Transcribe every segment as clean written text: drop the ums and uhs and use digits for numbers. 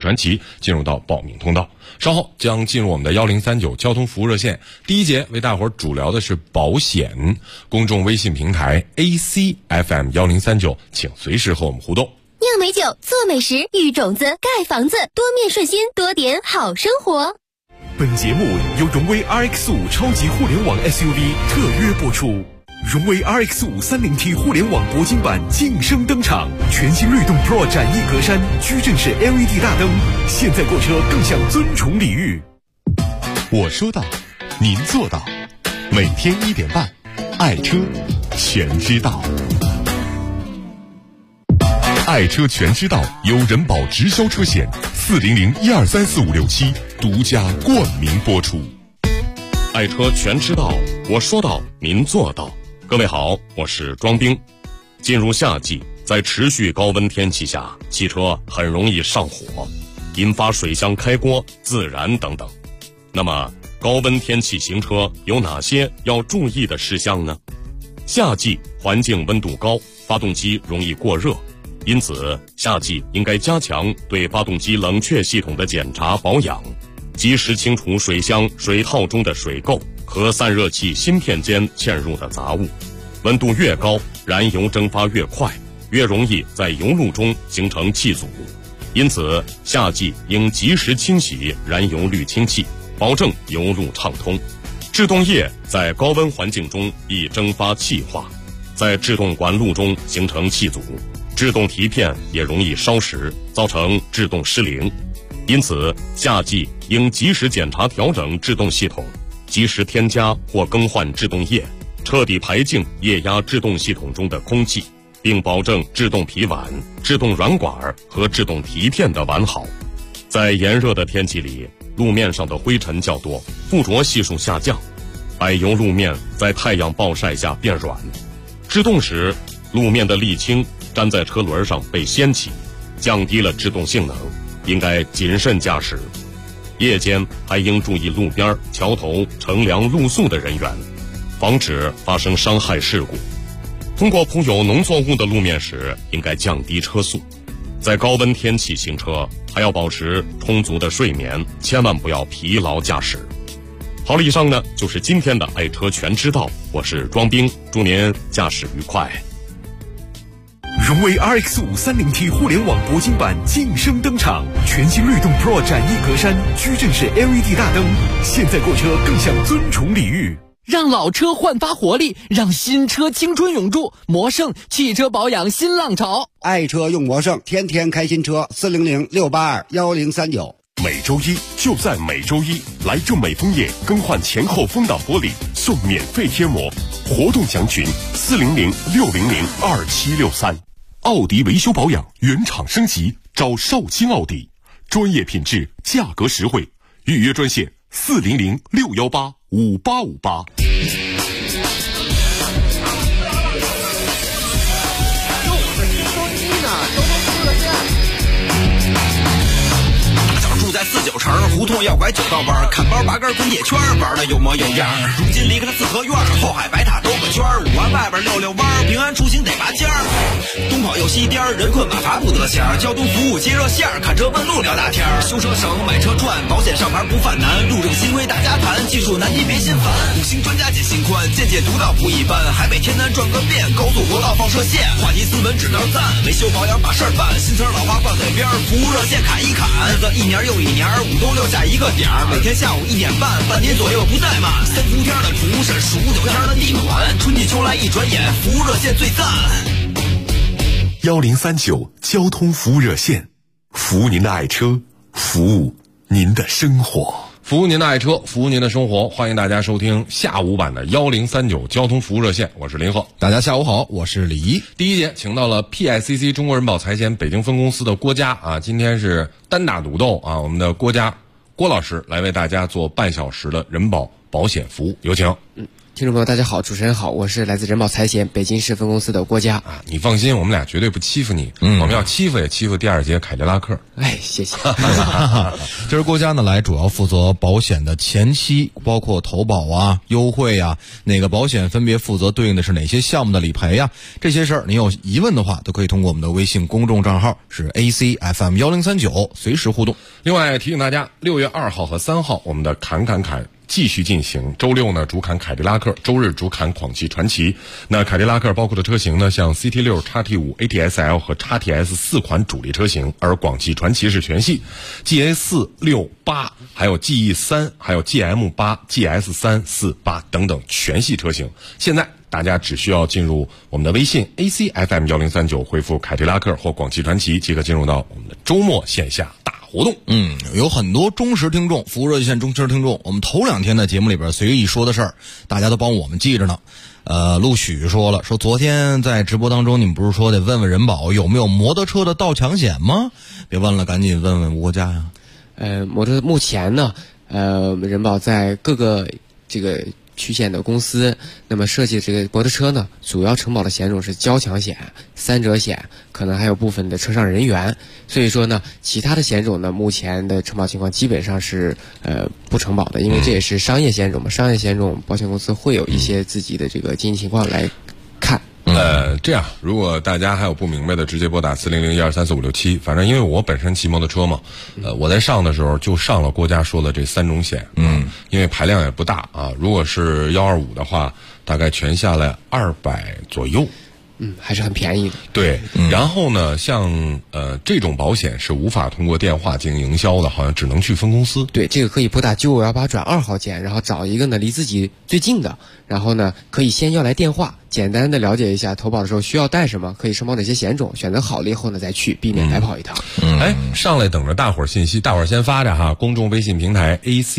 传奇进入到报名通道。稍后将进入我们的1039交通服务热线，第一节为大伙儿主聊的是保险。公众微信平台 ACFM1039，请随时和我们互动。 酿美酒，做美食，育种子，盖房子，多面顺心，多点好生活。 本节目由荣威 RX5 超级互联网 SUV 特约播出。荣威 RX5 30T 互联网铂金版晋升登场，全新律动 Pro 展翼格栅，矩阵式 LED 大灯，现在购车更享尊崇礼遇。 我说到，您做到，每天1点半，爱车全知道。爱车全知道由人保直销车险400123456独家冠名播出。 爱车全知道，我说到，您做到。各位好，我是庄兵。进入夏季，在持续高温天气下，汽车很容易上火，引发水箱开锅、自燃等等。那么，高温天气行车有哪些要注意的事项呢？夏季环境温度高，发动机容易过热，因此夏季应该加强对发动机冷却系统的检查保养，及时清除水箱、水套中的水垢和散热器芯片间嵌入的杂物。温度越高，燃油蒸发越快，越容易在油路中形成气阻，因此夏季应及时清洗燃油滤清器，保证油路畅通。制动液在高温环境中易蒸发气化，在制动管路中形成气阻，制动提片也容易烧蚀，造成制动失灵。因此夏季应及时检查调整制动系统，及时添加或更换制动液，彻底排净液压制动系统中的空气，并保证制动皮碗、制动软管和制动提片的完好。在炎热的天气里，路面上的灰尘较多，附着系数下降，柏油路面在太阳暴晒下变软，制动时路面的沥青粘在车轮上被掀起，降低了制动性能，应该谨慎驾驶。夜间还应注意路边、桥头乘凉露宿的人员，防止发生伤害事故。通过铺有农作物的路面时，应该降低车速。在高温天气行车，还要保持充足的睡眠，千万不要疲劳驾驶。好了，以上呢就是今天的爱车全知道，我是庄兵，祝您驾驶愉快。 荣威 RX5 30T 互联网铂金版晋升登场，全新律动 Pro 展翼格栅，矩阵式 LED 大灯，现在购车更享尊崇礼遇。 让老车焕发活力，让新车青春永驻。魔胜汽车保养新浪潮， 爱车用魔胜，天天开新车。400-682-1039。 每周一就在每周一，来正美枫叶更换前后风挡玻璃送免费贴膜，活动详询400-600-2763。奥迪维修保养原厂升级，找绍兴奥迪，专业品质，价格实惠，预约专线400-618-5858。 住在49城，胡同要拐9道弯，看包拔根滚铁圈，玩的有模有样。如今离开了四合院，后海白塔兜个圈，5环外边溜溜弯，平安出行得拔尖儿。东跑又西颠，人困马乏不得闲，交通服务接热线，看车问路聊大天，修车省买车赚，保险上牌不犯难，路政新规大家谈，技术难题别心烦。5星专家解心宽，见解独到不一般，海北天南转个遍，高速国道放射线，话题斯文指标赞，维修保养把事儿办，新车老花放嘴边，服务热线砍一砍，日子一年又一年，5都6下一个点儿，每天下午1点半，半年左右不怠慢。3伏天的除是数9天的地暖，春季秋来一转眼，服务热线最赞。 1039交通服务热线，服务您的爱车，服务您的生活。 服务您的爱车，服务您的生活，欢迎大家收听下午版的1039交通服务热线，我是林鹤。 大家下午好，我是李怡。 第一节请到了 PICC 中国人保财险北京分公司的郭佳啊，今天是单打独斗啊，我们的郭佳郭老师来为大家做半小时的人保保险服务，有请。 听众朋友大家好，主持人好，我是来自人保财险北京市分公司的郭佳。 你放心，我们俩绝对不欺负你，我们要欺负也欺负第二节凯迪拉克。 谢谢。 今儿郭佳呢来主要负责保险的前期，包括投保啊、优惠啊，哪个保险分别负责对应的是哪些项目的理赔啊，这些事儿你有疑问的话，都可以通过我们的微信公众账号是 ACFM1039随时互动。 另外提醒大家，6月2号和3号我们的侃继续进行，周六呢主侃凯迪拉克，周日主侃广汽传祺。那凯迪拉克包括的车型呢，像 CT6、XT5、ATS-L 和 XTS 4款主力车型，而广汽传祺是全系 GA4、6、8，还有 GE3， 还有 GM8、GS3、4、8等等全系车型。现在大家只需要进入我们的微信 ACFM1039，回复凯迪拉克或广汽传祺，即可进入到我们的周末线下大活动。 有很多忠实听众，服务热线忠实听众，我们头2天的节目里边随意说的事儿，大家都帮我们记着呢。陆许说了，说昨天在直播当中，你们不是说得问问人保有没有摩托车的盗抢险吗？别问了，赶紧问问吴国家呀。 摩托目前呢，人保在各个这个区县的公司，那么设计这个摩托车呢，主要承保的险种是交强险、3者险，可能还有部分的车上人员。所以说呢，其他的险种呢，目前的承保情况基本上是不承保的，因为这也是商业险种嘛。商业险种保险公司会有一些自己的这个经营情况来看。 这样，如果大家还有不明白的，直接拨打400-1234567。反正因为我本身骑摩托车嘛，我在上的时候就上了郭家说的这3种险，因为排量也不大啊。如果是125的话，大概全下来200左右。 还是很便宜的。 对，然后呢，像这种保险是无法通过电话进行营销的，好像只能去分公司。 对，这个可以拨打9518转2号键，然后找一个呢离自己最近的，然后呢可以先要来电话，简单的了解一下投保的时候需要带什么，可以承保哪些险种，选择好了以后呢再去，避免白跑一趟。 上来等着大伙儿信息，大伙儿先发着哈，公众微信平台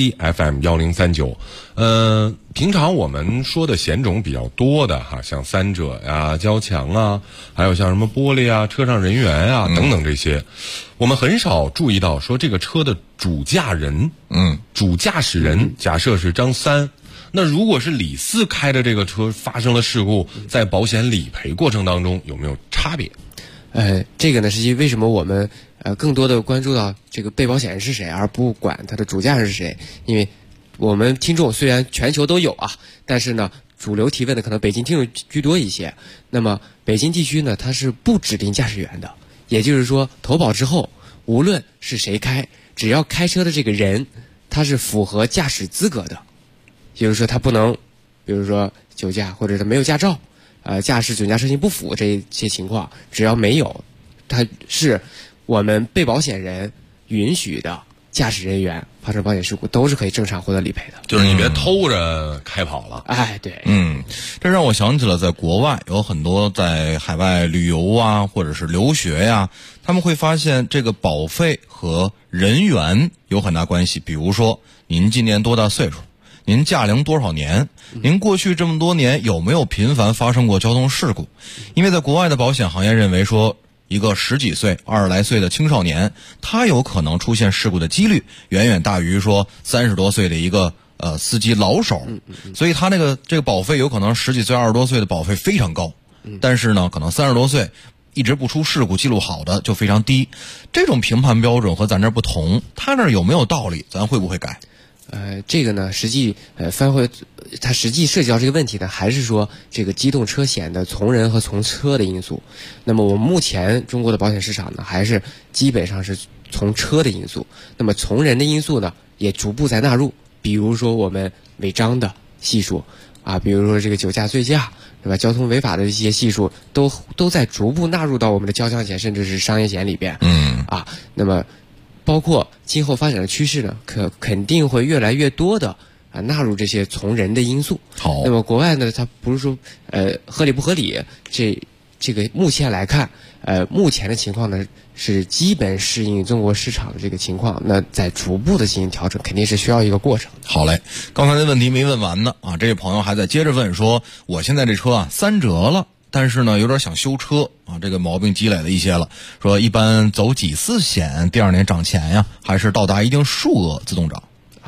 ACFM1039。平常我们说的险种比较多的哈，像3者呀、交强啊，还有像什么玻璃啊、车上人员啊等等这些，我们很少注意到说这个车的主驾人，主驾驶人，假设是张三，那如果是李四开的这个车发生了事故，在保险理赔过程当中有没有差别？ 这个呢是为什么我们更多的关注到这个被保险人是谁，而不管他的主驾人是谁？因为我们听众虽然全球都有啊，但是呢主流提问的可能北京听众居多一些。那么北京地区呢，它是不指定驾驶员的，也就是说投保之后无论是谁开，只要开车的这个人他是符合驾驶资格的，也就是说他不能比如说酒驾，或者他没有驾照，驾驶准驾车型不符这些情况，只要没有，他是我们被保险人允许的驾驶人员发生保险事故都是可以正常获得理赔的。 就是你别偷着开跑了。 对， 这让我想起了在国外有很多在海外旅游啊，或者是留学呀，他们会发现这个保费和人员有很大关系。比如说您今年多大岁数，您驾龄多少年，您过去这么多年有没有频繁发生过交通事故。因为在国外的保险行业认为说，一个10几岁、20来岁的青少年，他有可能出现事故的几率远远大于说30多岁的一个司机老手，所以他这个保费有可能10几岁、20多岁的保费非常高，但是呢，可能30多岁一直不出事故记录好的就非常低。这种评判标准和咱这不同，他那儿有没有道理？咱会不会改？ 这个呢，实际翻回它实际涉及到这个问题呢，还是说这个机动车险的从人和从车的因素。那么我们目前中国的保险市场呢，还是基本上是从车的因素。那么从人的因素呢，也逐步在纳入，比如说我们违章的系数啊，比如说这个酒驾、醉驾，对吧？交通违法的一些系数都在逐步纳入到我们的交强险甚至是商业险里边。那么包括今后发展的趋势呢，肯定会越来越多的纳入这些从人的因素。 好， 那么国外呢，它不是说合理不合理，这个目前来看，目前的情况呢是基本适应中国市场的这个情况，那在逐步的进行调整，肯定是需要一个过程。 好嘞，刚才的问题没问完呢啊，这位朋友还在接着问说，我现在这车3折了，但是呢有点想修车啊，这个毛病积累了一些了，说一般走几次险第2年涨钱呀，还是到达一定数额自动涨？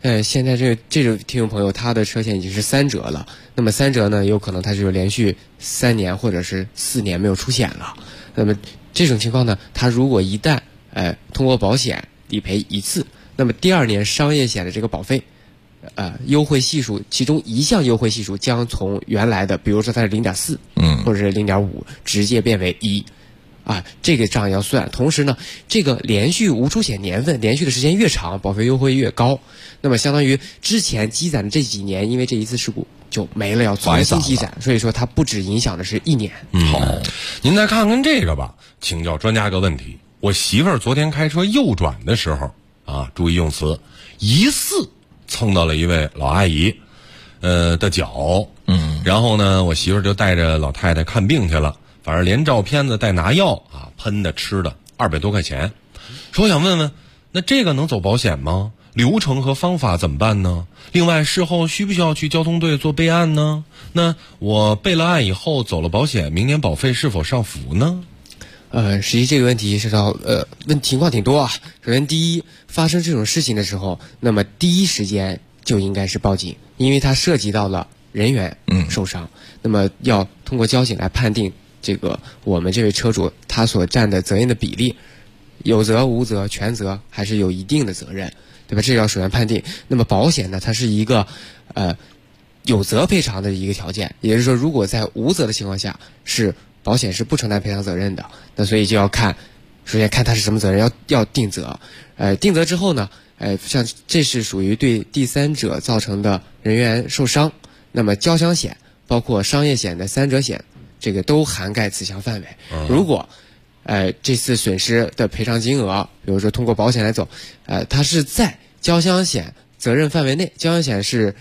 现在这种听众朋友，他的车险已经是3折了。那么3折呢，有可能他就连续3年或者是4年没有出险了。那么这种情况呢，他如果一旦通过保险理赔一次，那么第2年商业险的这个保费，优惠系数其中一项优惠系数将从原来的，比如说它是0.4，或者是0.5，直接变为1。这个账要算。同时呢，这个连续无出险年份连续的时间越长，保费优惠越高。那么相当于之前积攒的这几年，因为这一次事故就没了，要重新积攒。所以说它不只影响的是1年。 好，您再看看这个吧，请教专家个问题。我媳妇儿昨天开车右转的时候注意用词，疑似蹭到了一位老阿姨的脚。然后呢，我媳妇儿就带着老太太看病去了。反正连照片子带拿药喷的吃的200多块钱，说我想问问，那这个能走保险吗？流程和方法怎么办呢？另外事后需不需要去交通队做备案呢？那我备了案以后走了保险，明年保费是否上浮呢？ 实际这个问题是到情况挺多啊。首先第一，发生这种事情的时候，那么第一时间就应该是报警，因为它涉及到了人员受伤，那么要通过交警来判定这个我们这位车主他所占的责任的比例，有责无责全责还是有一定的责任，对吧？这要首先判定。那么保险呢，它是一个有责赔偿的一个条件，也就是说如果在无责的情况下，是保险是不承担赔偿责任的。那所以就要看，首先看他是什么责任，要定责。定责之后呢，像这是属于对第三者造成的人员受伤，那么交强险包括商业险的3者险，这个都涵盖此项范围。如果这次损失的赔偿金额，比如说通过保险来走，它是在交强险责任范围内，交强险是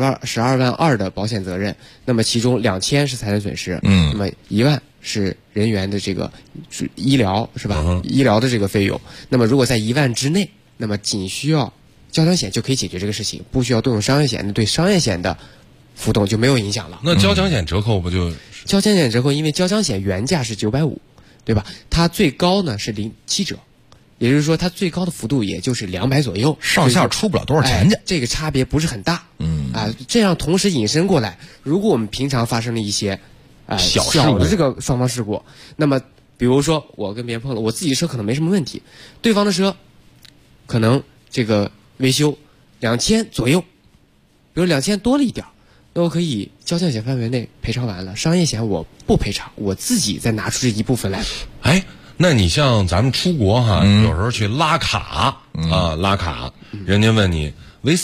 12万2的保险责任，那么其中2000是财产损失，那么1万是人员的这个医疗，是吧？医疗的这个费用。那么如果在1万之内，那么仅需要交强险就可以解决这个事情，不需要动用商业险，那对商业险的浮动就没有影响了。 那交强险折扣不就？ 交强险折扣，因为交强险原价是950，对吧？它最高呢是7折，也就是说它最高的幅度也就是200左右， 上下出不了多少钱去。 这个差别不是很大。这样同时引申过来，如果我们平常发生了一些小的这个双方事故，那么比如说我跟别人碰了，我自己车可能没什么问题，对方的车可能这个维修2000左右，比如2000多了一点，那我可以交强险范围内赔偿完了，商业险我不赔偿，我自己再拿出这一部分来。 那你像咱们出国有时候去拉卡拉卡，人家问你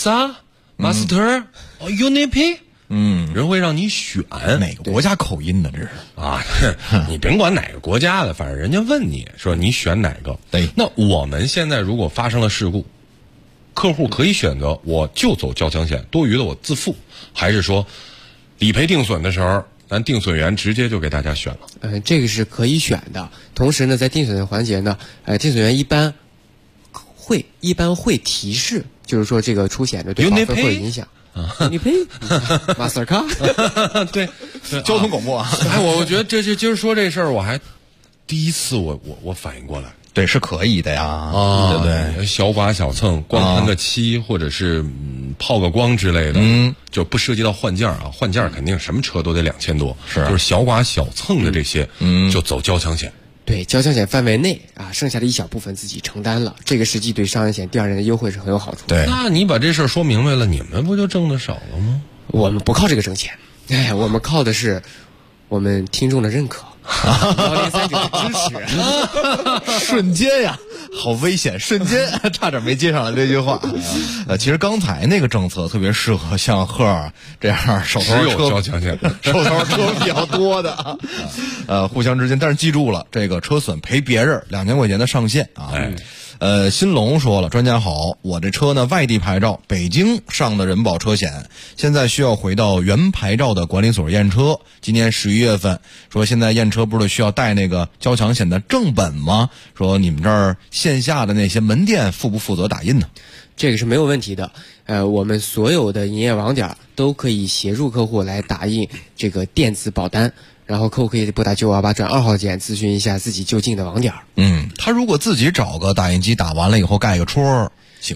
Visa、Master、Unipay，人会让你选哪个国家口音的，这是你甭管哪个国家的，反正人家问你说你选哪个。 对， 那我们现在如果发生了事故，客户可以选择我就走交强险，多余的我自负，还是说理赔定损的时候咱定损员直接就给大家选了？ 这个是可以选的。同时呢，在定损的环节呢，定损员一般会提示，就是说这个出险的对保费会有影响。你赔Mastercard 对， 交通广播啊。 我觉得这就今儿说这事儿，我还第一次我反应过来。 对，是可以的呀。对， 小剐小蹭，光喷个漆或者是泡个光之类的，就不涉及到换件啊。换件肯定什么车都得2000多，就是小剐小蹭的这些，就走交强险。 对，交强险范围内剩下的一小部分自己承担了，这个实际对商业险第2人的优惠是很有好处的。 对， 那你把这事儿说明白了，你们不就挣得少了吗？ 我们不靠这个挣钱，我们靠的是我们听众的认可。103的支持，瞬间呀，好危险，瞬间差点没接上来这句话。其实刚才那个政策特别适合像赫尔这样手头车交强险手头车比较多的互相之间。但是记住了，这个车损赔别人2000块钱的上限啊。新龙说了，专家好，我这车呢外地牌照，北京上的人保车险，现在需要回到原牌照的管理所验车。今年11月份说现在验车不是需要带那个交强险的正本吗？说你们这儿线下的那些门店负不负责打印呢？ 这个是没有问题的。我们所有的营业网点都可以协助客户来打印这个电子保单。然后客户可以拨打9528转2号键咨询一下自己就近的网点。 他如果自己找个打印机打完了以后盖个戳行吗？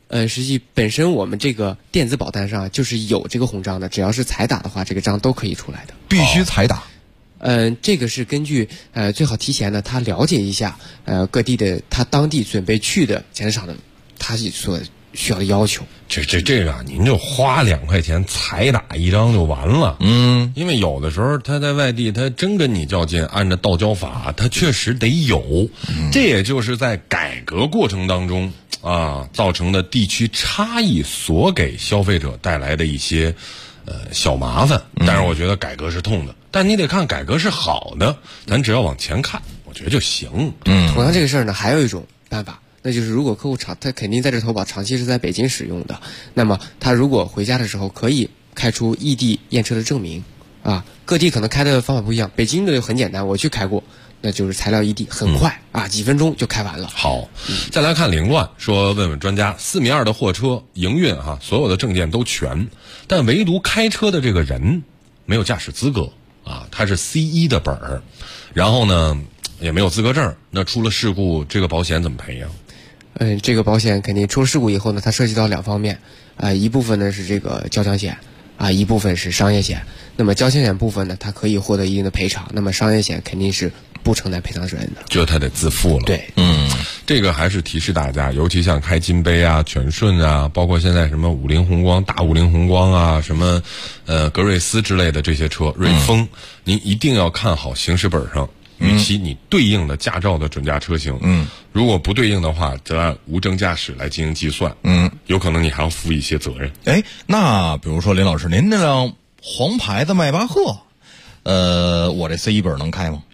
实际本身我们这个电子保单上就是有这个红章的，只要是彩打的话，这个章都可以出来的。 必须彩打。 这个是根据最好提前呢，他了解一下各地的他当地准备去的检测厂的他所需要的要求。 这个您就花2块钱彩打一张就完了。因为有的时候他在外地，他真跟你较劲，按照道交法，他确实得有。这也就是在改革过程当中造成的地区差异所给消费者带来的一些小麻烦。但是我觉得改革是痛的，但你得看改革是好的，咱只要往前看，我觉得就行。 同样这个事儿呢，还有一种办法。那就是如果客户他肯定在这投保长期是在北京使用的，那么他如果回家的时候可以开出异地验车的证明各地可能开的方法不一样，北京的很简单，我去开过，那就是材料异地，很快几分钟就开完了。 好，再来看凌乱说，问问专家，4米2的货车营运所有的证件都全，但唯独开车的这个人没有驾驶资格他是 C1 的本儿，然后呢也没有资格证，那出了事故这个保险怎么赔呀？ 这个保险肯定出了事故以后呢，它涉及到2方面一部分呢是这个交强险一部分是商业险。那么交强险部分呢，它可以获得一定的赔偿，那么商业险肯定是不承担赔偿责任的， 就他得自负了。 对， 这个还是提示大家，尤其像开金杯全顺包括现在什么五菱宏光、大五菱宏光什么格瑞斯之类的这些车，瑞风，您一定要看好行驶本上与其你对应的驾照的准驾车型。如果不对应的话，则按无证驾驶来进行计算。有可能你还要负一些责任。 那比如说林老师，您这辆黄牌的迈巴赫，我这 C1 本能开吗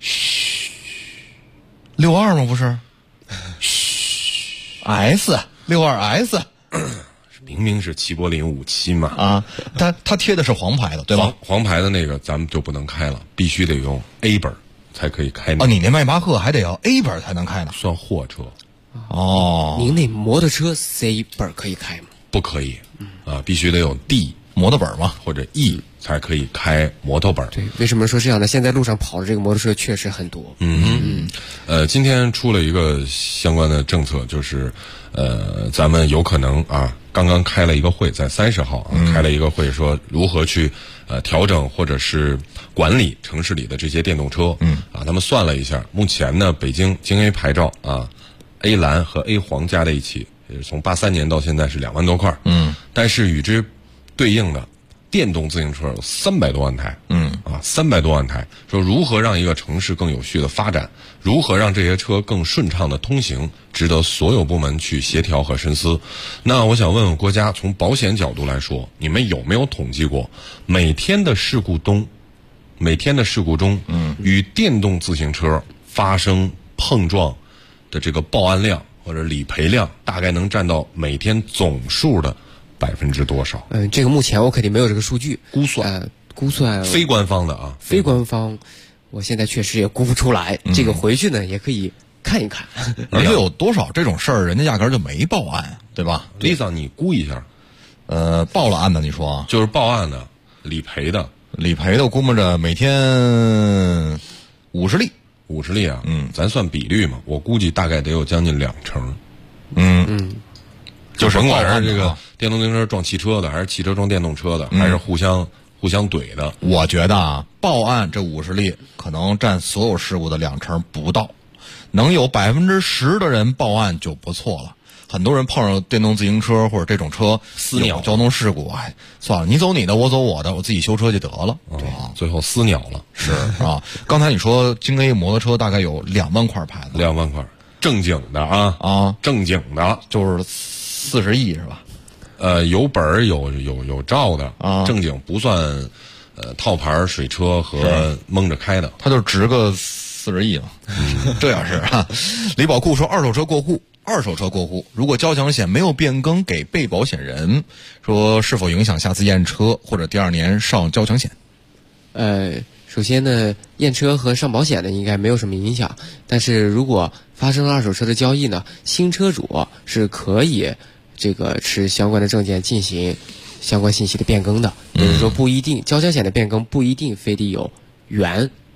？62吗？不是？S62S， 明明是齐柏林57嘛。 它贴的是黄牌的，对吧？ 黄牌的那个咱们就不能开了，必须得用 A 本才可以开。 你那迈巴赫还得要 A 本才能开呢， 算货车。 您那摩托车 C 本可以开吗？ 不可以必须得有 D 摩托本嘛， 或者 E 才可以开摩托本。 对，为什么说这样呢？现在路上跑的这个摩托车确实很多。 今天出了一个相关的政策，就是咱们有可能刚刚开了一个会，在30号开了一个会，说如何去调整或者是管理城市里的这些电动车。他们算了一下，目前呢，北京京 A 牌照A 蓝和 A 黄加在一起，也是从83年到现在是2万多块。但是与之对应的电动自行车有300多万台。300多万台。说如何让一个城市更有序的发展，如何让这些车更顺畅的通行，值得所有部门去协调和深思。那我想问问国家，从保险角度来说，你们有没有统计过每天的事故中，与电动自行车发生碰撞的这个报案量或者理赔量，大概能占到每天总数的多少？ 这个目前我肯定没有这个数据估算。非官方的非官方，我现在确实也估不出来。这个回去呢也可以看一看。 而且有多少这种事儿，人家压根儿就没报案，对吧 ？Lisa，你估一下。 报了案的，你说就是报案的，理赔的， 我估摸着每天50例 ，50例咱算比率嘛，我估计大概得有将近2成。就甭管是这个电动自行车撞汽车的，还是汽车撞电动车的，还是互相怼的。 我觉得报案这50例可能占所有事故的2成不到，能有10%的人报案就不错了。很多人碰上电动自行车或者这种车私鸟交通事故，算了，你走你的，我走我的，我自己修车就得了。 最后私鸟了。 是刚才你说京 A 摩托车大概有2万块牌子 ，2万块，正经的正经的就是40亿是吧？ 有本儿有照的正经不算套牌水车和蒙着开的， 它就值个40亿了。这要是李宝库说二手车过户，如果交强险没有变更给被保险人，说是否影响下次验车或者第2年上交强险？ 首先呢，验车和上保险呢应该没有什么影响，但是如果发生了二手车的交易呢，新车主是可以持相关的证件进行相关信息的变更的。就是说不一定交强险的变更不一定非得有原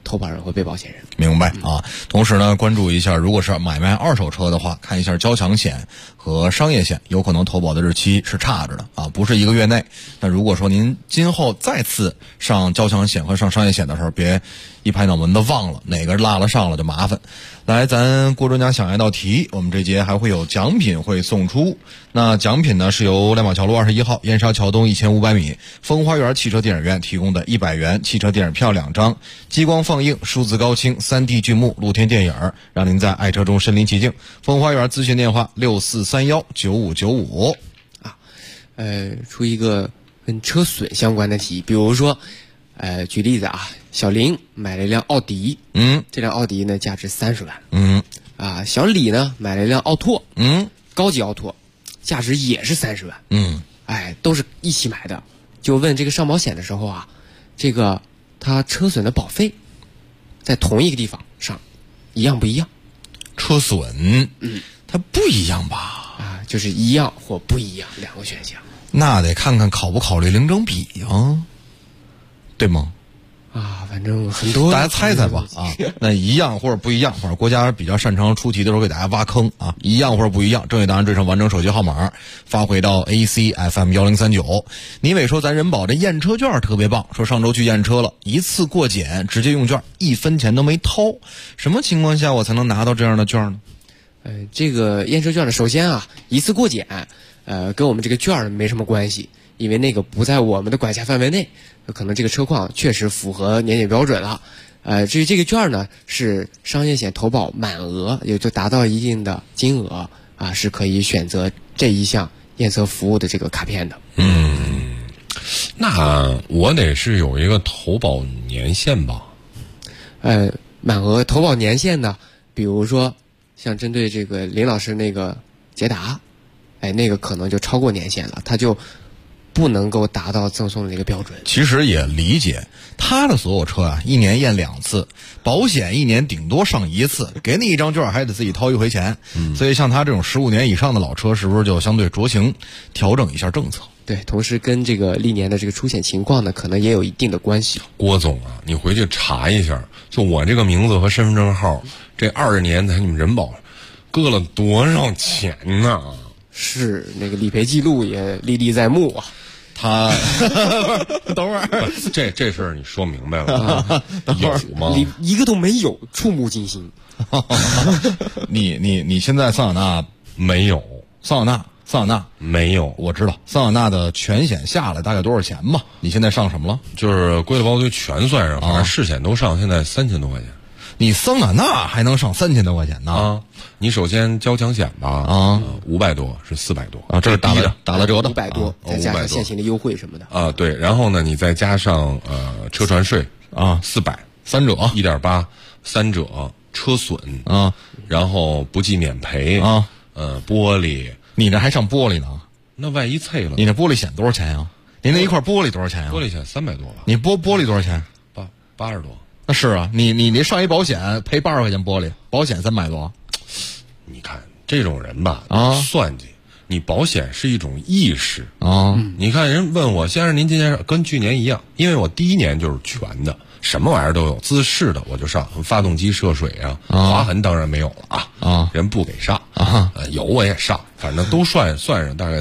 投保人或被保险人。 明白啊。同时呢，关注一下，如果是买卖二手车的话，看一下交强险和商业险，有可能投保的日期是差着的啊，不是1个月内。那如果说您今后再次上交强险和上商业险的时候，别一拍脑门子忘了哪个落了上了就麻烦。来，咱郭专家想一道题，我们这节还会有奖品会送出。那奖品呢是由亮马桥路21号燕莎桥东1500米风花园汽车电影院提供的100元汽车电影票2张，激光放映、数字高清、3D 剧目、露天电影，让您在爱车中身临其境。风花园咨询电话64319595。 出一个跟车损相关的题，比如说，举例子啊，小林买了一辆奥迪，这辆奥迪呢价值30万，小李呢买了一辆奥拓，高级奥拓，价值也是30万，都是一起买的。就问这个上保险的时候啊，这个他车损的保费在同一个地方上一样不一样？ 车损，它不一样吧？ 就是一样或不一样2个选项。 那得看看考不考虑零整比呀，对吗？ 反正很多， 大家猜猜吧啊。那一样或者不一样，反正国家比较擅长出题的时候给大家挖坑啊。一样或者不一样，正确答案缀上完整手机号码，发回到 ACFM1039。倪伟说咱人保这验车券特别棒，说上周去验车了，一次过检直接用券，1分钱都没掏。什么情况下我才能拿到这样的券呢？ 这个验车券呢，首先啊，一次过检，跟我们这个券没什么关系，因为那个不在我们的管辖范围内，可能这个车况确实符合年检标准了。至于这个券呢，是商业险投保满额，也就达到一定的金额是可以选择这一项验车服务的这个卡片的。 那我得是有一个投保年限吧？ 满额投保年限呢，比如说像针对这个林老师那个捷达，那个可能就超过年限了，他就不能够达到赠送的这个标准。 其实也理解，他的所有车啊，1年验2次，保险1年顶多上1次，给你一张券还得自己掏1回钱。所以像他这种15年以上的老车，是不是就相对酌情调整一下政策？ 对，同时跟这个历年的这个出险情况呢，可能也有一定的关系。 郭总啊，你回去查一下，就我这个名字和身份证号，这20年在你们人保搁了多少钱呢？ 是，那个理赔记录也历历在目啊。 他等会儿， 这事儿你说明白了有吗？ 一个都没有，触目惊心。 你现在桑塔纳没有？ 桑塔纳没有，我知道桑塔纳的全险下来大概多少钱吧？你现在上什么了？ 就是归了包堆全算上，反正事险都上，现在3000多块钱。 你桑塔纳还能上3000多块钱呢？ 你首先交强险吧，500多是400多啊，这是打了折的 500多，再加上现行的优惠什么的对，然后呢，你再加上车船税400，3 折 1.8，3折车损然后不计免赔玻璃， 你这还上玻璃呢？ 那万一碎了， 你那玻璃险多少钱呀？您那一块玻璃多少钱呀？ 玻璃险300多吧？ 你玻璃多少钱 ？80多。 那是啊，你上一保险赔80块钱玻璃，保险300多。 你看这种人吧，算计你，保险是一种意识你看人问我先生您今年跟去年一样，因为我第一年就是全的，什么玩意儿都有，自适的我就上，发动机涉水划痕当然没有了人不给上有我也上，反正都算上大概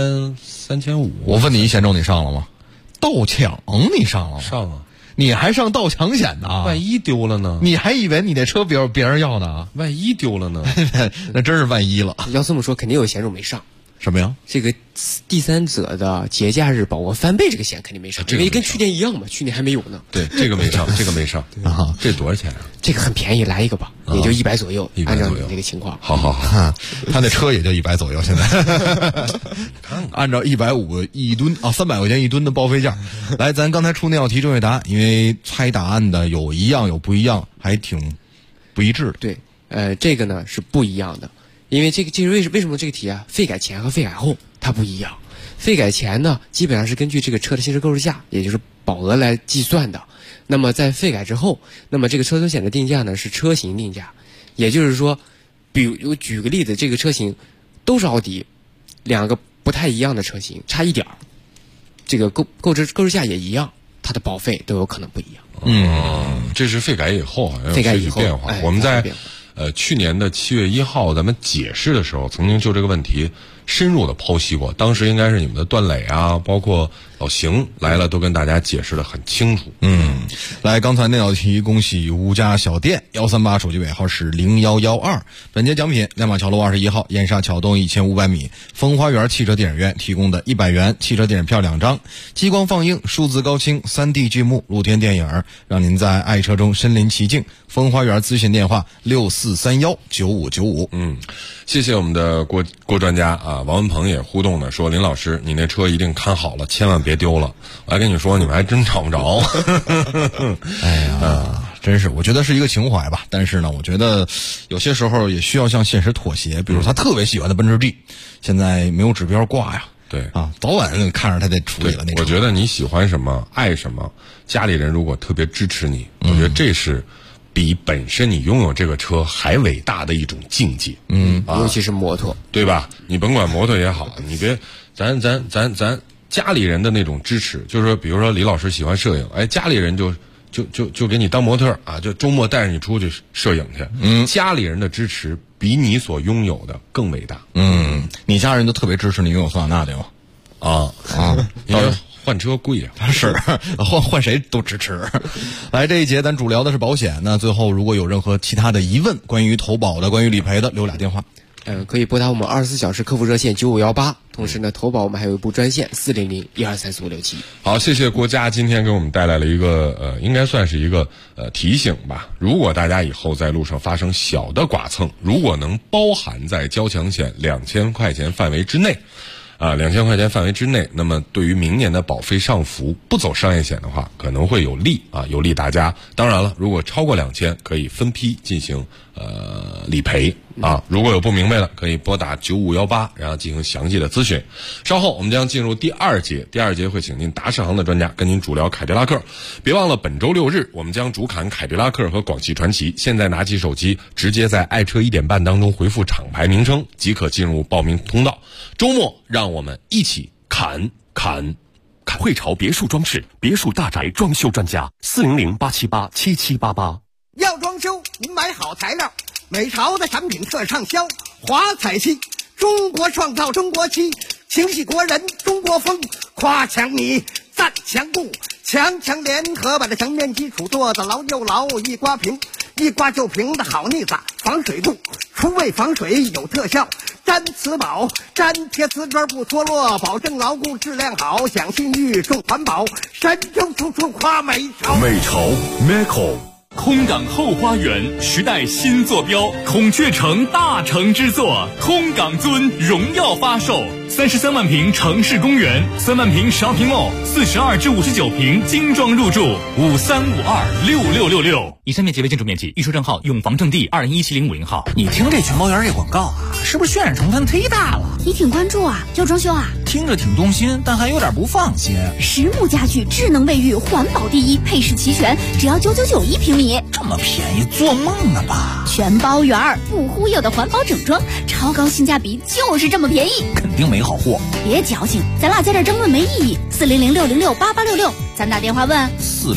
3500。 我问你一险种你上了吗？盗抢你上了吗？ 上啊。 你还上盗抢险呢？ 万一丢了呢？ 你还以为你那车别人要呢？ 万一丢了呢？ 那真是万一了。 要这么说，肯定有险种没上。 什么呀？ 这个第三者的节假日保额翻倍这个险肯定没上，因为跟去年一样嘛，去年还没有呢。 对，这个没上，这个没上这多少钱啊？ 这个很便宜，来一个吧，也就100左右，按照你这个情况。 好， 他那车也就100左右，现在按照150一吨300块钱一吨的报废价。来，咱刚才出那道题正确答案，因为猜答案的有一样有不一样，还挺不一致的。 对，这个呢是不一样的。因为这是为什么这个题费改前和费改后它不一样？费改前呢，基本上是根据这个车的行驶购置价，也就是保额来计算的。那么在费改之后，那么这个车损险的定价呢是车型定价，也就是说，我举个例子，这个车型都是奥迪，2个不太一样的车型，差一点儿，这个购置价也一样，它的保费都有可能不一样。 这是费改以后好像有些许变化。我们在去年的7月1号咱们解释的时候，曾经就这个问题深入的剖析过，当时应该是你们的段磊啊，包括老邢来了，都跟大家解释的很清楚。 来，刚才那道题，恭喜吴家小店138，手机尾号是0112。本节奖品：亮马桥路21号燕莎桥东1500米风花园汽车电影院提供的100元汽车电影票2张，激光放映、数字高清、3D 剧目、露天电影，让您在爱车中身临其境。风花园咨询电话64319595。 谢谢我们的郭专家啊，王文鹏也互动的说，林老师，你那车一定看好了，千万别丢了。我还跟你说，你们还真找不着。 哎呀，真是，我觉得是一个情怀吧。但是呢，我觉得有些时候也需要向现实妥协。比如他特别喜欢的奔驰 G，现在没有指标挂呀。 对啊，早晚看着他得处理了那个。 我觉得你喜欢什么，爱什么，家里人如果特别支持你，我觉得这是比本身你拥有这个车还伟大的一种境界。 尤其是摩托， 对吧？你甭管摩托也好，你别咱家里人的那种支持，就是说，比如说李老师喜欢摄影，家里人就给你当模特啊，就周末带着你出去摄影去。家里人的支持比你所拥有的更伟大。 你家人都特别支持你拥有桑塔纳对吗？ 因为换车贵啊， 是换谁都支持。来，这一节咱主聊的是保险，那最后如果有任何其他的疑问，关于投保的，关于理赔的，留俩电话。 可以拨打我们24小时客服热线9518，同时呢，投保我们还有一部专线400-1234567。 好，谢谢郭嘉今天给我们带来了一个应该算是一个提醒吧。如果大家以后在路上发生小的剐蹭，如果能包含在交强险2000块钱范围之内，2000块钱范围之内，那么对于明年的保费上浮，不走商业险的话，可能会有利大家。当然了，如果超过2000，可以分批进行理赔啊。如果有不明白的，可以拨打9518，然后进行详细的咨询。稍后我们将进入第二节会请您达世行的专家跟您主聊凯迪拉克。别忘了本周6日，我们将主侃凯迪拉克和广汽传祺。现在拿起手机，直接在爱车1点半当中回复厂牌名称，即可进入报名通道。周末让我们一起侃。 汇潮别墅装饰，别墅大宅装修专家，400-878-7788。 要装修，您买好材料，美潮的产品特畅销，华彩漆，中国创造中国漆，情系国人中国风，夸强米，赞强固，强联合把这墙面基础做得牢又牢，一刮平，一刮就平的好腻子，防水度，除味防水有特效，粘瓷宝，粘贴瓷砖不脱落，保证牢固质量好，讲信誉重环保，神州处处夸美潮。 美潮 Meco。 空港后花园时代新坐标，孔雀城大成之作，空港尊荣耀发售，33万平城市公园，3万平shopping mall，42至59平精装入住，53526666。以上面积为建筑面积，预售证号永房证地2017050号。 你听这全包园这广告是不是渲染成分忒大了？ 你挺关注啊，就装修啊？ 听着挺动心，但还有点不放心。 实木家具，智能卫浴，环保第一，配饰齐全，只要999一平米， 这么便宜，做梦呢吧？ 全包园不忽悠的环保整装，超高性价比，就是这么便宜， 肯定没好货。 别矫情，咱俩在这争论没意义。400-606-8866，咱打电话问。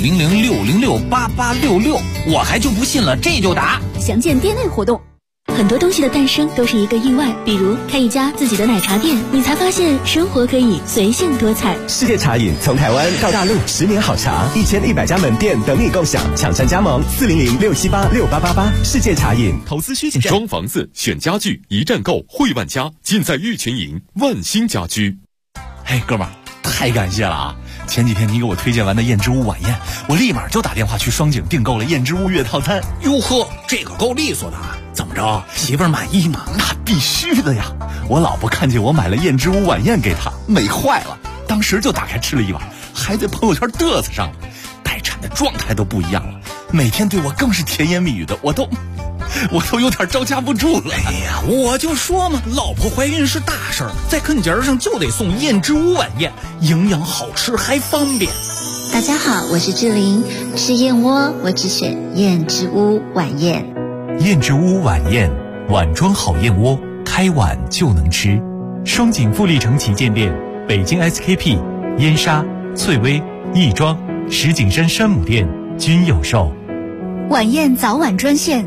400-606-8866，我还就不信了，这就打。 详见店内活动。很多东西的诞生都是一个意外，比如开一家自己的奶茶店，你才发现生活可以随性多彩。 世界茶饮从台湾到大陆，10年好茶，1100家门店等你共享，抢占加盟400-678-6888。世界茶饮。 投资需谨慎。装房子选家具，一站购汇万家，尽在玉泉营万兴家居。 嘿，哥们儿，太感谢了啊！前几天你给我推荐完的燕之屋晚宴，我立马就打电话去双井订购了燕之屋月套餐。哟呵，这个够利索的。怎么着，媳妇儿满意吗？那必须的呀！我老婆看见我买了燕之屋晚宴给她，美坏了，当时就打开吃了一碗，还在朋友圈嘚瑟上了，待产的状态都不一样了，每天对我更是甜言蜜语的，我都有点招架不住了。哎呀，我就说嘛，老婆怀孕是大事儿，在跟节上就得送燕之屋晚宴，营养好吃还方便。 大家好，我是志玲，吃燕窝我只选燕之屋晚宴。 燕之屋晚宴，碗装好燕窝，开碗就能吃。双井富力城旗舰店，北京 SKP、燕莎、翠微、亦庄、石景山山姆店均有售。 晚宴早晚专线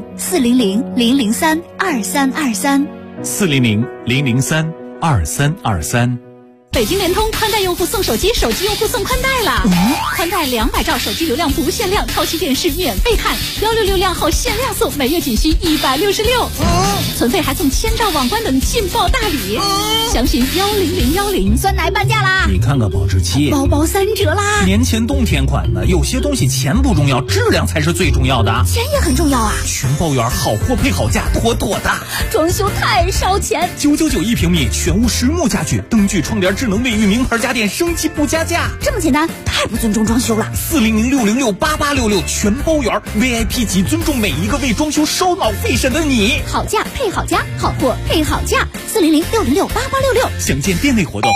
400-003-2323，400-003-2323。 北京联通宽带用户送手机，手机用户送宽带了。宽带200兆手机流量不限量，超级电视免费看，166量后限量送，每月仅需166。存费还送1000兆网关等劲爆大礼。详询10010。 酸奶半价啦！ 你看看保质期， 包包3折啦！ 年前冬天款的，有些东西钱不重要，质量才是最重要的。 钱也很重要啊！ 全包圆，好货配好价，妥妥的。 装修太烧钱 ，999平米，全屋实木家具，灯具窗帘智能卫浴，名牌家电，升级不加价。 这么简单，太不尊重装修了。 400-606-8866，全包圆 ，VIP 级，尊重每一个为装修烧脑费神的你。 好价配好家，好货配好价，400-606-8866。 详见店内活动。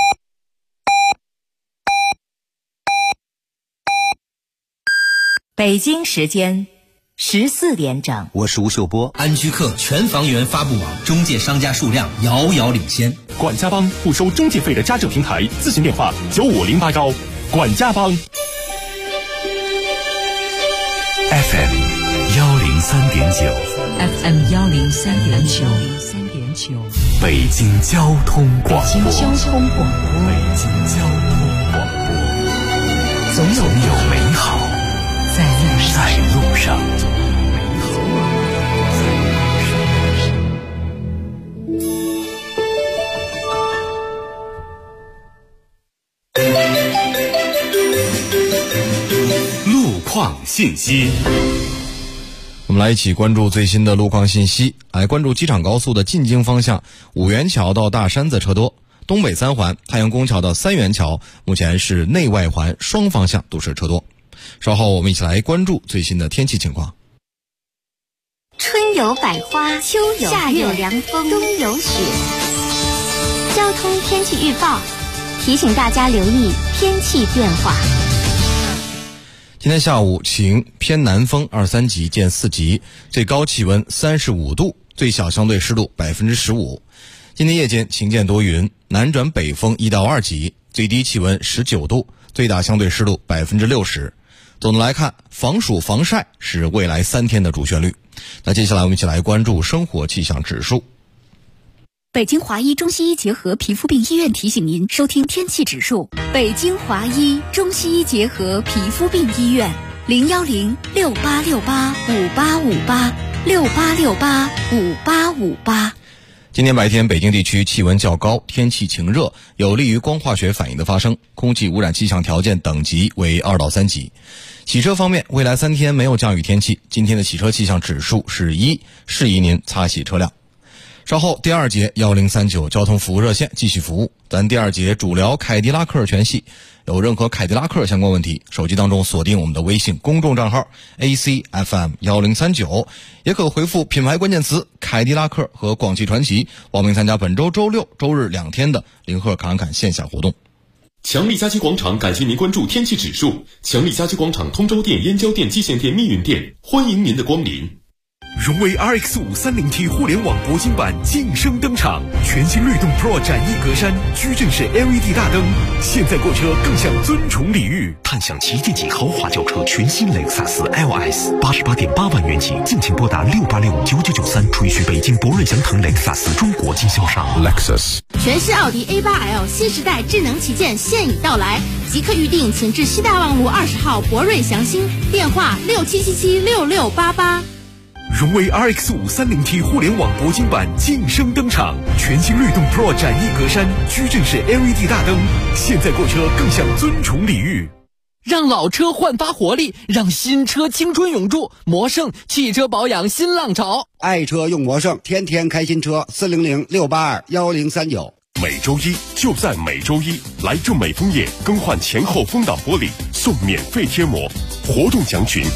北京时间14点整， 我是吴秀波。安居客全房源发布网中介商家数量遥遥领先。 管家帮不收中介费的家政平台，咨询电话95081。管家帮 FM 103.9，FM 103.9， 北京交通广播， 北京交通广播， 北京交通广播，总有美好在路上。 路况信息。 我们来一起关注最新的路况信息。来关注机场高速的进京方向，五元桥到大山子车多，东北3环太阳宫桥到三元桥目前是内外环双方向都是车多。稍后我们一起来关注最新的天气情况。 春有百花，秋有夏有凉风，冬有雪。交通天气预报提醒大家留意天气变化。 今天下午晴，偏南风2-3级见4级，最高气温35度，最小相对湿度15%。今天夜间晴见多云，南转北风1到2级，最低气温19度，最大相对湿度60%。总的来看，防暑防晒是未来3天的主旋律。那接下来我们一起来关注生活气象指数。 北京华医中西医结合皮肤病医院提醒您收听天气指数。北京华医中西医结合皮肤病医院，010-6868-5858，6868-5858。 今天白天北京地区气温较高，天气晴热，有利于光化学反应的发生，空气污染气象条件等级为2到3级。洗车方面，未来3天没有降雨天气，今天的洗车气象指数是1，适宜您擦洗车辆。稍后第2节1039交通服务热线继续服务，咱第2节主聊凯迪拉克全系。有任何凯迪拉克相关问题，手机当中锁定我们的微信公众账号 ACFM 1039，也可回复品牌关键词凯迪拉克和广汽传祺，报名参加本周周六周日2天的零赫侃侃线下活动。 强力家居广场感谢您关注天气指数。强力家居广场通州店、燕郊店、蓟县店、密云店，欢迎您的光临。 荣威 RX5 30T 互联网铂金版晋升登场，全新律动 Pro 展翼格栅，矩阵式 LED 大灯，现在购车更享尊崇礼遇。 探享旗舰级豪华轿车全新雷克萨斯 LS，88.8万元起，敬请拨打686-9993，垂询北京博瑞祥腾雷克萨斯中国经销商。 Lexus 全新奥迪 A8L 新时代智能旗舰现已到来，即刻预定，请至西大望路20号博瑞祥兴，电话67776688。 荣威 RX5 30T 互联网铂金版晋升登场，全新律动 Pro 展翼格栅，矩阵式 LED 大灯，现在购车更享尊崇礼遇。 让老车焕发活力，让新车青春永驻。魔胜汽车保养新浪潮， 爱车用魔胜，天天开新车，400-682-1039。 每周一就在每周一，来正美枫叶更换前后风挡玻璃，送免费贴膜。活动详询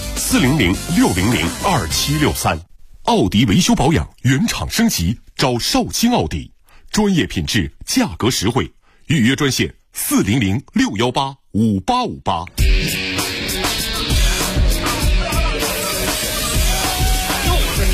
400-600-2763。奥迪维修保养原厂升级，找绍兴奥迪，专业品质，价格实惠。预约专线400-618-5858。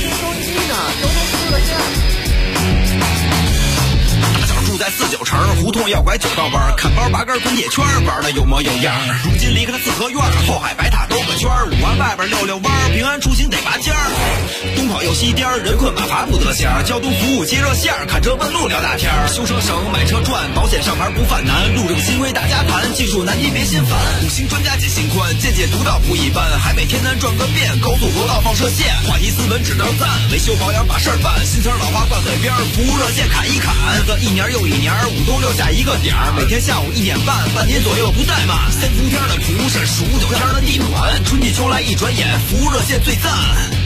在49城胡同同要拐九道弯，看包八根滚铁圈，玩的有模有样。如今离开了四合院，后海白塔兜个圈，5环外边溜溜弯，平安出行得拔尖儿。东跑又西颠，人困马乏不得闲。交通服务接热线，看车问路聊大天。修车省，买车赚，保险上牌不犯难。路政新规大家谈，技术难题别心烦。5星专家解心宽，见解独到不一般。海北天南转个遍，高速国道放射线，话题斯文只能赞，维修保养把事儿办。新词老话挂嘴边，服务热线砍一砍。个一年又一年，5都留下一个点儿。每天下午1点半，半年左右不怠慢。3伏天的蒲是数9天的地暖，春季秋来一转眼，服务热线最赞。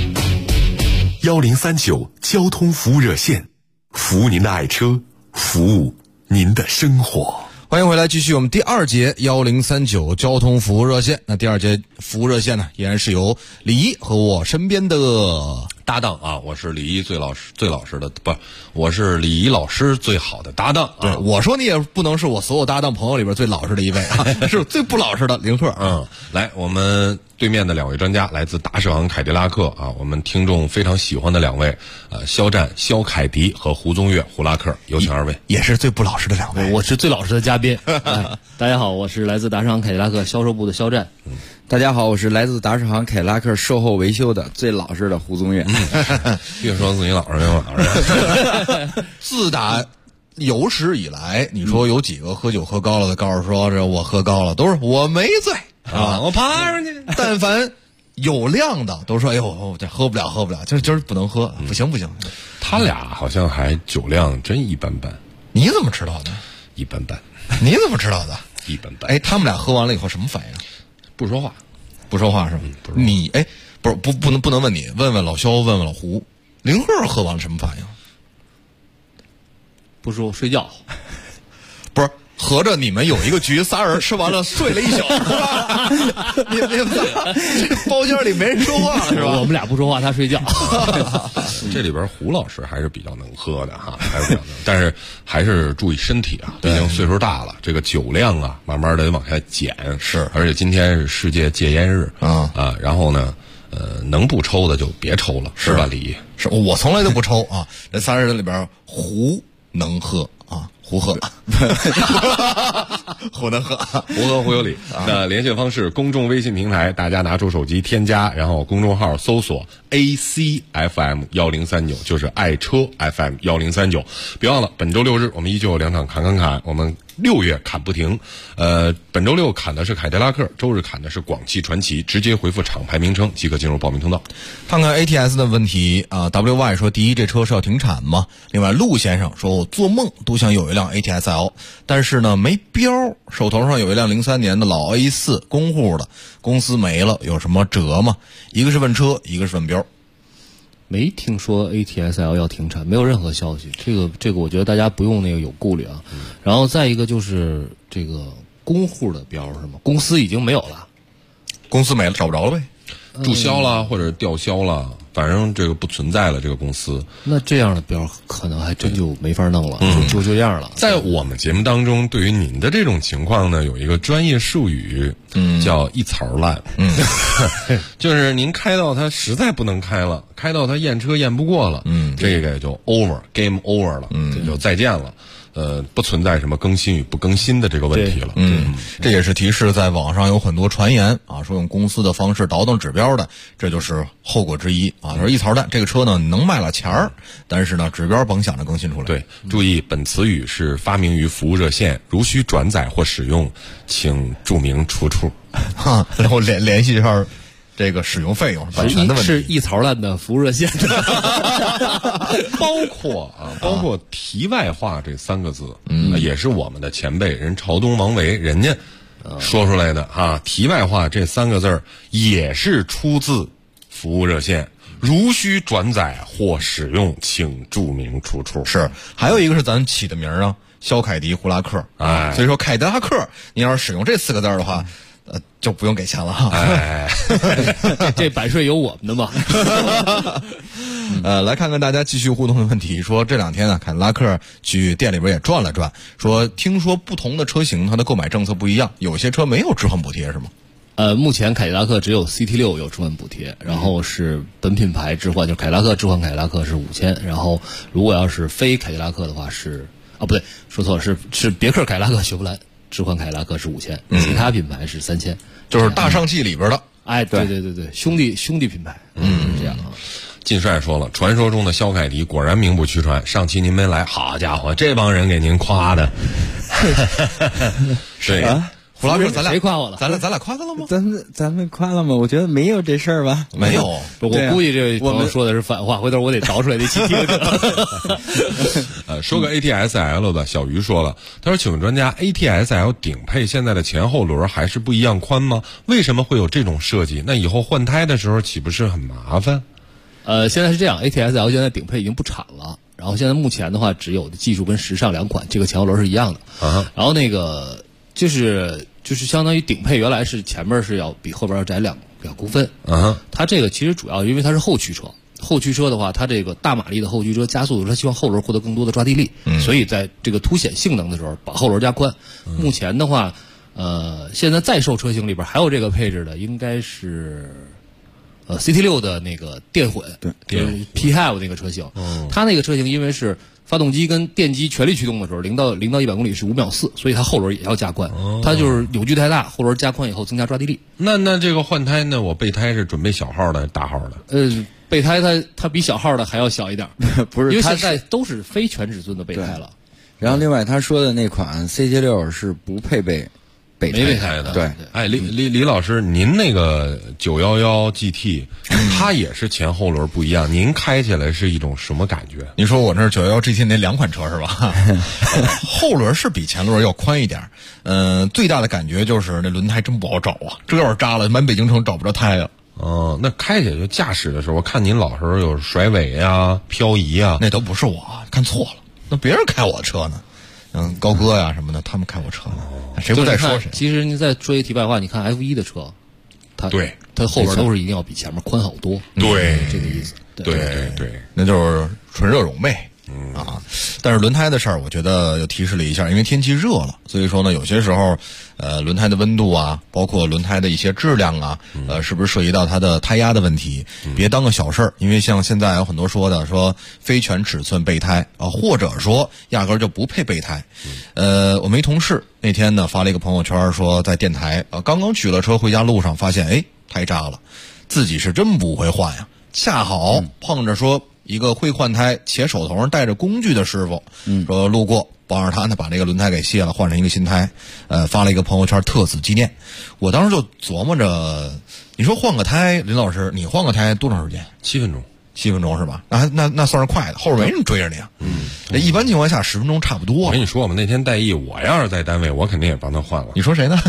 1039交通服务热线，服务您的爱车，服务您的生活。 欢迎回来，继续我们第二节1039交通服务热线。那第二节服务热线呢，依然是由李一和我身边的搭档啊，我是李一最老实的，不，我是李一老师最好的搭档。 对，我说你也不能是我所有搭档朋友里边最老实的一位啊，是最不老实的林鹤。 来，我们对面的2位专家来自大世行凯迪拉克啊，我们听众非常喜欢的2位，肖战、肖凯迪和胡宗岳、胡拉克，有请2位。 也是最不老实的2位， 我是最老实的嘉宾。大家好，我是来自大世行凯迪拉克销售部的肖战。 大家好，我是来自大世行凯迪拉克售后维修的最老实的胡宗岳。 越说自己老实越老实。 自打有史以来，你说有几个喝酒喝高了的告诉说这我喝高了，都是我没醉啊， 我爬上去。 但凡有量的都说哎呦这喝不了，今儿不能喝，不行。 他俩好像还酒量真一般般。 你怎么知道的？ 一般般。 你怎么知道的？ 一般般。 哎，他们俩喝完了以后什么反应？ 不说话， 不说话是吗？你哎，不能问你，问问老肖，问问老胡，林鹤喝完了什么反应？ 不说睡觉。 不是，合着你们有一个局，仨人吃完了睡了一宿，是吧？你们这包间里没人说话是吧？ 我们俩不说话，他睡觉。 这里边胡老师还是比较能喝的哈，还是比较能，但是还是注意身体啊，毕竟岁数大了，这个酒量啊，慢慢的往下减。 是， 而且今天是世界戒烟日啊，然后呢，能不抽的就别抽了，是吧？李是我从来都不抽啊，这仨人里边胡能喝啊。胡喝，胡能喝， 胡喝胡有理。那联系方式，公众微信平台，大家拿出手机添加，然后公众号搜索 ACFM 1039，就是爱车 FM 1039。别忘了，本周6日我们依旧有2场侃，我们6月侃不停。本周6侃的是凯迪拉克，周日侃的是广汽传祺，直接回复厂牌名称即可进入报名通道。 看看 ATS 的问题啊 ，WY 说第一，这车是要停产吗？另外，陆先生说我做梦都想有一辆 ATS-L， 但是呢没标，手头上有一辆03年的老 A4 公户的，公司没了，有什么辙吗？一个是问车，一个是问标。 没听说 ATS-L 要停产，没有任何消息。这个我觉得大家不用那个有顾虑啊。然后再一个就是这个公户的标是吗？公司已经没有了， 公司没了，找不着了呗， 注销了或者吊销了，反正这个不存在了这个公司。 那这样的标可能还真就没法弄了，就这样了。 在我们节目当中，对于您的这种情况呢，有一个专业术语，叫一槽烂。就是您开到它实在不能开了，开到它验车验不过了，这个就 game over 了，这就再见了。不存在什么更新与不更新的这个问题了。 这也是提示，在网上有很多传言啊，说用公司的方式倒腾指标的，这就是后果之一啊。说一槽蛋，这个车呢能卖了钱儿，但是呢指标甭想着更新出来。 对，注意本词语是发明于服务热线，如需转载或使用，请注明出处。 然后联系一下这个使用费用版权的问题， 是一槽烂的服务热线。 包括题外话这3个字，也是我们的前辈人朝东王维人家说出来的啊。题外话这3个字也是出自服务热线，如需转载或使用，请注明出处。 是，还有一个是咱起的名啊，肖凯迪、胡拉克。所以说凯迪拉克，你要是使用这4个字的话，就不用给钱了哈。 这版税有我们的嘛。 来看看大家继续互动的问题。说这2天啊，凯迪拉克去店里边也转了转，说听说不同的车型它的购买政策不一样，有些车没有置换补贴是吗？ 目前凯迪拉克只有 CT6 有置换补贴，然后是本品牌置换，就凯迪拉克置换凯迪拉克是5000，然后如果要是非凯迪拉克的话是不对，说错了，是别克凯迪拉克雪佛兰置换凯迪拉克是5000，其他品牌是3000， 就是大上汽里边的。 哎，对，兄弟品牌，是这样啊。 靳帅说了，传说中的肖凯迪果然名不虚传，上期您没来，好家伙，这帮人给您夸的。对啊， 胡老师，咱俩谁夸我了？ 咱俩夸他了吗？ 咱们夸了吗？我觉得没有这事儿吧。 没有， 我估计这位朋友说的是反话，回头我得找出来得听听。 说个 ATS-L 的，小鱼说了，他说：“请问专家 ，ATS-L 顶配现在的前后轮还是不一样宽吗？为什么会有这种设计？那以后换胎的时候岂不是很麻烦？” 现在是这样 ，ATS-L 现在顶配已经不产了，然后现在目前的话，只有的技术跟时尚2款，这个前后轮是一样的。然后那个就是相当于顶配原来是前面是要比后边要窄2公分。它这个其实主要因为它是后驱车。后驱车的话，它这个大马力的后驱车加速的时候，它希望后轮获得更多的抓地力，所以在这个凸显性能的时候，把后轮加宽。目前的话，现在在售车型里边还有这个配置的，应该是CT6的那个电混，对，PHEV 那个车型。它那个车型因为是发动机跟电机全力驱动的时候，0到100公里是5秒4，所以它后轮也要加宽。它就是扭矩太大，后轮加宽以后增加抓地力。 那这个换胎呢？我备胎是准备小号的，大号的？ 备胎它比小号的还要小一点， 不是， 因为现在都是非全尺寸的备胎了。 然后另外他说的那款 CT6 是不配备没备胎的。 对， 哎，李老师，您那个911 GT，它也是前后轮不一样，您开起来是一种什么感觉？ 你说我这911 GT 那2款车是吧？后轮是比前轮要宽一点，最大的感觉就是那轮胎真不好找啊，这要是扎了，满北京城找不着胎啊。 那开起来就驾驶的时候，我看您老时候有甩尾啊、漂移啊， 那都不是我看错了，那别人开我的车呢。高哥呀什么的，他们开我车呢，谁不在说谁？ 其实您再说一题外话，你看 F1 的车，它后边都是一定要比前面宽好多。 对， 这个意思。 对， 那就是纯热容呗。但是轮胎的事儿，我觉得又提示了一下，因为天气热了，所以说呢，有些时候，轮胎的温度啊，包括轮胎的一些质量啊，是不是涉及到它的胎压的问题？别当个小事儿，因为像现在有很多说非全尺寸备胎啊，或者说压根儿就不配备胎。我们一同事那天呢发了一个朋友圈，说在电台刚刚取了车回家路上发现，胎扎了，自己是真不会换呀，恰好碰着说。一个会换胎且手头上带着工具的师傅，说路过帮着他呢把这个轮胎给卸了，换成一个新胎，发了一个朋友圈特此纪念。我当时就琢磨着，你说换个胎，林老师，你换个胎多长时间 ？7分钟 ，7分钟是吧？那算是快的，后边没人追着你啊。一般情况下10分钟差不多。 我跟你说，我们那天代役，我要是在单位，我肯定也帮他换了。 你说谁呢？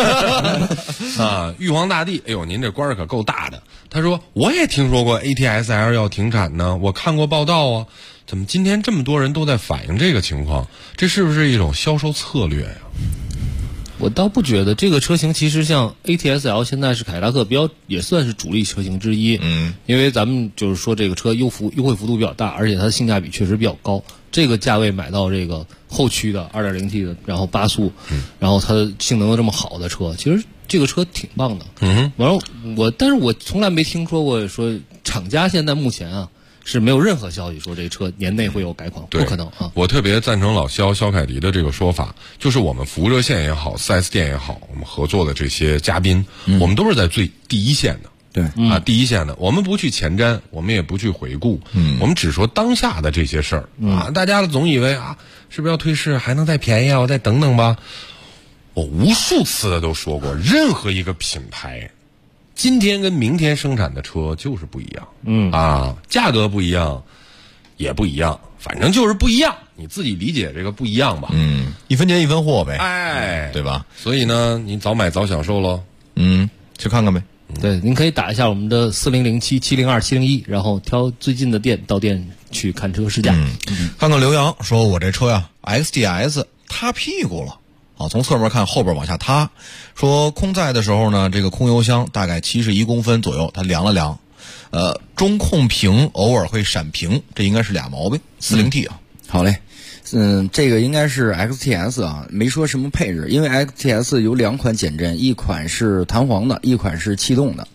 玉皇大帝，哎呦，您这官儿可够大的。他说我也听说过 ATS-L 要停产呢，我看过报道啊。怎么今天这么多人都在反映这个情况？这是不是一种销售策略呀？ 我倒不觉得，这个车型其实像 ATS-L 现在是凯迪拉克也算是主力车型之一。因为咱们就是说这个车优惠幅度比较大，而且它的性价比确实比较高。这个价位买到这个后驱的 2.0T 的，然后8速，然后它性能又这么好的车，其实这个车挺棒的。完了但是我从来没听说过说厂家现在目前是没有任何消息说这车年内会有改款，不可能啊！ 我特别赞成老肖凯迪的这个说法，就是我们服务热线也好，4S 店也好，我们合作的这些嘉宾，我们都是在最第一线的。 对第一线的，我们不去前瞻，我们也不去回顾，我们只说当下的这些事儿大家总以为是不是要退市，还能再便宜我再等等吧。我无数次的都说过，任何一个品牌今天跟明天生产的车就是不一样，价格不一样，也不一样，反正就是不一样，你自己理解这个不一样吧。 一分钱一分货呗，对吧？ 所以呢，你早买早享受喽。 去看看呗。 对，您可以打一下我们的4007-702-701，然后挑最近的店到店去看车试驾。 看看刘洋说，我这车呀 XDS 塌屁股了。从侧面看，后边往下塌。说空载的时候呢，这个空油箱大概71公分左右，他量了量，中控屏偶尔会闪屏，这应该是俩毛病。40T 好嘞。这个应该是 XTS 没说什么配置，因为 XTS 有2款减震，一款是弹簧的，一款是气动的。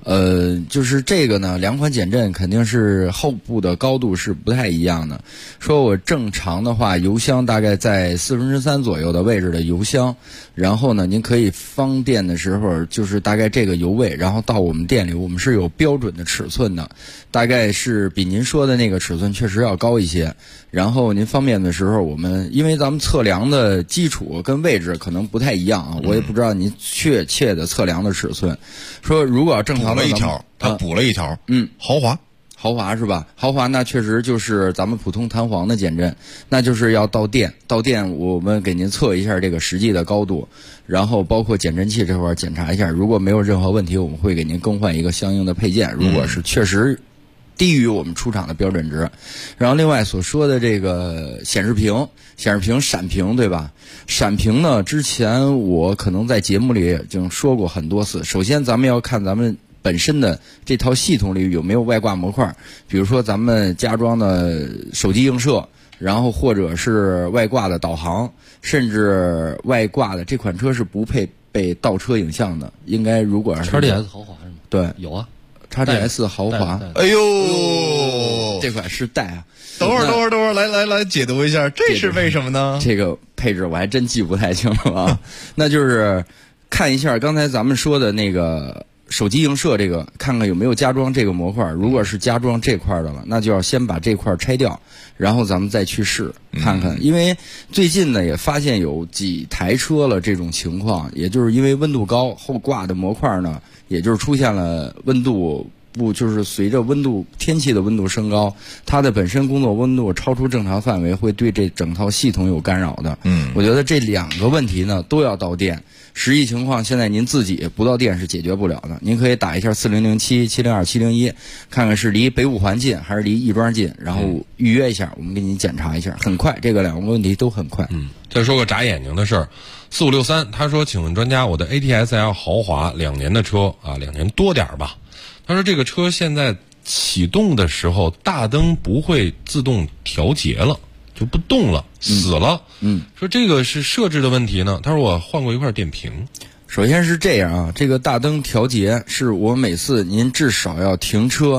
就是这个呢，两款减震肯定是后部的高度是不太一样的。说我正常的话，油箱大概在3/4左右的位置的油箱，然后呢，您可以放电的时候，就是大概这个油位，然后到我们店里，我们是有标准的尺寸的，大概是比您说的那个尺寸确实要高一些。然后您方便的时候，我们因为咱们测量的基础跟位置可能不太一样啊，我也不知道您确切的测量的尺寸。说如果要正常的补了一条，他补了一条，豪华是吧？豪华那确实就是咱们普通弹簧的减震，那就是要到电，我们给您测一下这个实际的高度，然后包括减震器这块检查一下，如果没有任何问题，我们会给您更换一个相应的配件。如果是确实低于我们出厂的标准值。然后另外所说的这个显示屏闪屏，对吧？闪屏呢，之前我可能在节目里已经说过很多次。首先咱们要看咱们本身的这套系统里有没有外挂模块，比如说咱们加装的手机映射，然后或者是外挂的导航，甚至外挂的这款车是不配备倒车影像的，应该如果是 XDS 豪华是吗？ 对， 有啊。 XDS 豪华， 哎呦， 这款是带啊！ 等会儿，来解读一下，这是为什么呢？ 这个配置我还真记不太清了啊。那就是看一下刚才咱们说的那个手机映射，这个看看有没有加装这个模块。如果是加装这块的了，那就要先把这块拆掉，然后咱们再去试看看。因为最近呢也发现有几台车了这种情况，也就是因为温度高，后挂的模块呢，也就是出现了温度就是随着天气的温度升高，它的本身工作温度超出正常范围，会对这整套系统有干扰的。我觉得这两个问题呢都要到电。实际情况现在您自己不到电是解决不了的，您可以打一下4007、702、701，看看是离北五环近还是离亦庄近，然后预约一下，我们给您检查一下，很快，这个两个问题都很快。 再说个眨眼睛的事儿，4563他说，请问专家，我的 ATS-L 豪华2年的车啊，2年多点吧。他说这个车现在启动的时候，大灯不会自动调节了，就不动了，死了。说这个是设置的问题呢。他说我换过一块电瓶。 首先是这样啊，这个大灯调节是我每次您至少要停车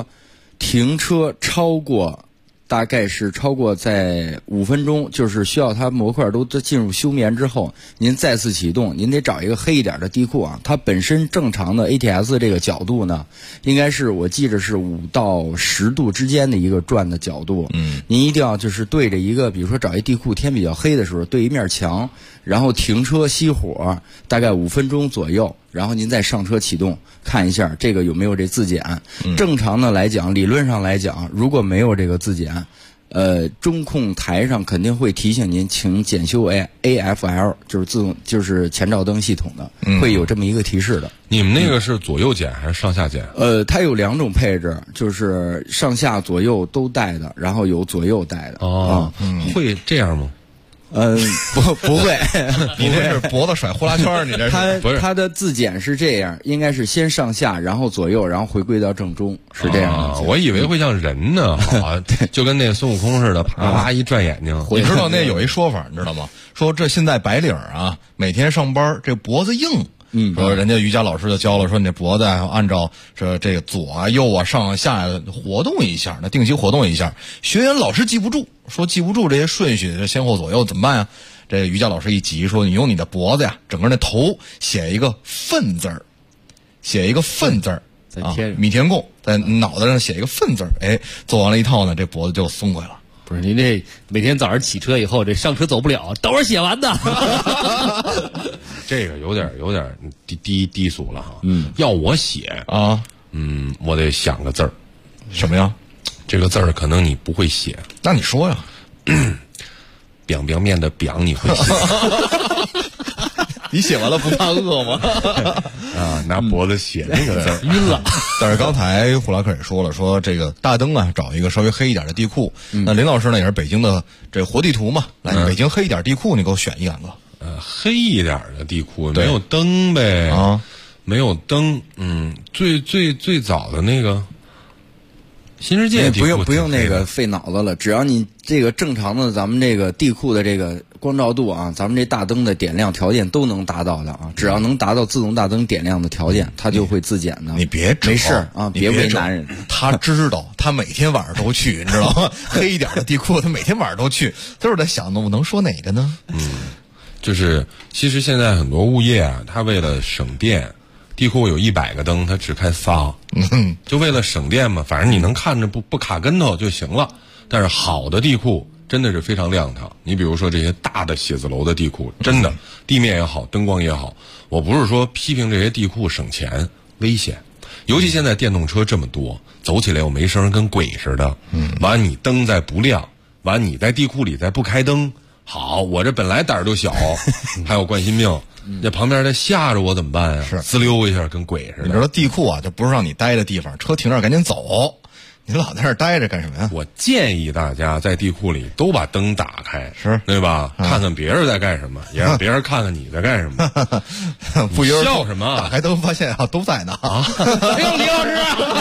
大概是超过在5分钟，就是需要它模块都进入休眠之后，您再次启动，您得找一个黑一点的地库啊。它本身正常的 ATS 这个角度呢，应该是我记着是5到10度之间的一个转的角度。您一定要就是对着一个，比如说找一地库，天比较黑的时候，对一面墙，然后停车熄火，大概5分钟左右。然后您再上车启动，看一下这个有没有这自检。正常的来讲，理论上来讲，如果没有这个自检，中控台上肯定会提醒您，请检修 AFL， 就是自动就是前照灯系统的，会有这么一个提示的。 你们那个是左右检还是上下检？ 它有2种配置，就是上下左右都带的，然后有左右带的。 会这样吗？ 不会， 你这是脖子甩呼啦圈，你这是不是？它的自检是这样，应该是先上下，然后左右，然后回归到正中，是这样的。 我以为会像人呢，就跟那孙悟空似的，啪啪一转眼睛。 你知道那有一说法，你知道吗？说这现在白领啊，每天上班这脖子硬。说人家瑜伽老师就教了，说你这脖子啊，按照这个左啊、右啊、上啊、下活动一下，那定期活动一下。学员老是记不住，说记不住这些顺序，这先后左右怎么办呀？这瑜伽老师一急说，你用你的脖子呀，整个那头写一个粪字儿，啊，米田共在脑袋上写一个粪字儿，哎，做完了一套呢，这脖子就松快了。 不是您这每天早上起车以后，这上车走不了，都是写完的。 这个有点低俗了哈。要我写啊， 我得想个字儿， 什么呀？ 这个字儿可能你不会写， 那你说呀。 表面的表你会写。 你写完了不怕饿吗？ 啊，拿脖子写那个字儿， 晕了。 但是刚才胡拉克也说了，说这个大灯啊，找一个稍微黑一点的地库。那林老师呢，也是北京的这活地图嘛，来，北京黑一点地库，你给我选一两个。 黑一点的地库没有灯呗啊，没有灯。最早的那个新世界地库不用那个费脑子了，只要你这个正常的咱们这个地库的这个光照度啊，咱们这大灯的点亮条件都能达到的啊，只要能达到自动大灯点亮的条件，它就会自检的。 你别没事啊，别为难人。 他知道，他每天晚上都去，你知道吗？黑一点的地库，他每天晚上都去，都是在想呢，我能说哪个呢？ 就是其实现在很多物业啊，他为了省电，地库有100个灯，他只开仨，就为了省电嘛，反正你能看着不卡跟头就行了。但是好的地库真的是非常亮堂，你比如说这些大的写字楼的地库，真的地面也好，灯光也好。我不是说批评这些地库省钱，危险。尤其现在电动车这么多，走起来又没声，跟鬼似的。完你灯再不亮，完你在地库里再不开灯，好，我这本来胆儿就小，还有冠心病，这旁边再吓着我怎么办呀？ 是滋溜一下跟鬼似的。 你知道地库啊，就不是让你待的地方，车停那儿赶紧走。你老在那儿待着干什么呀？ 我建议大家在地库里都把灯打开， 是对吧？看看别人在干什么，也让别人看看你在干什么。 不由笑什么？ 打开灯发现啊，都在呢啊！ 哎呦，李老师！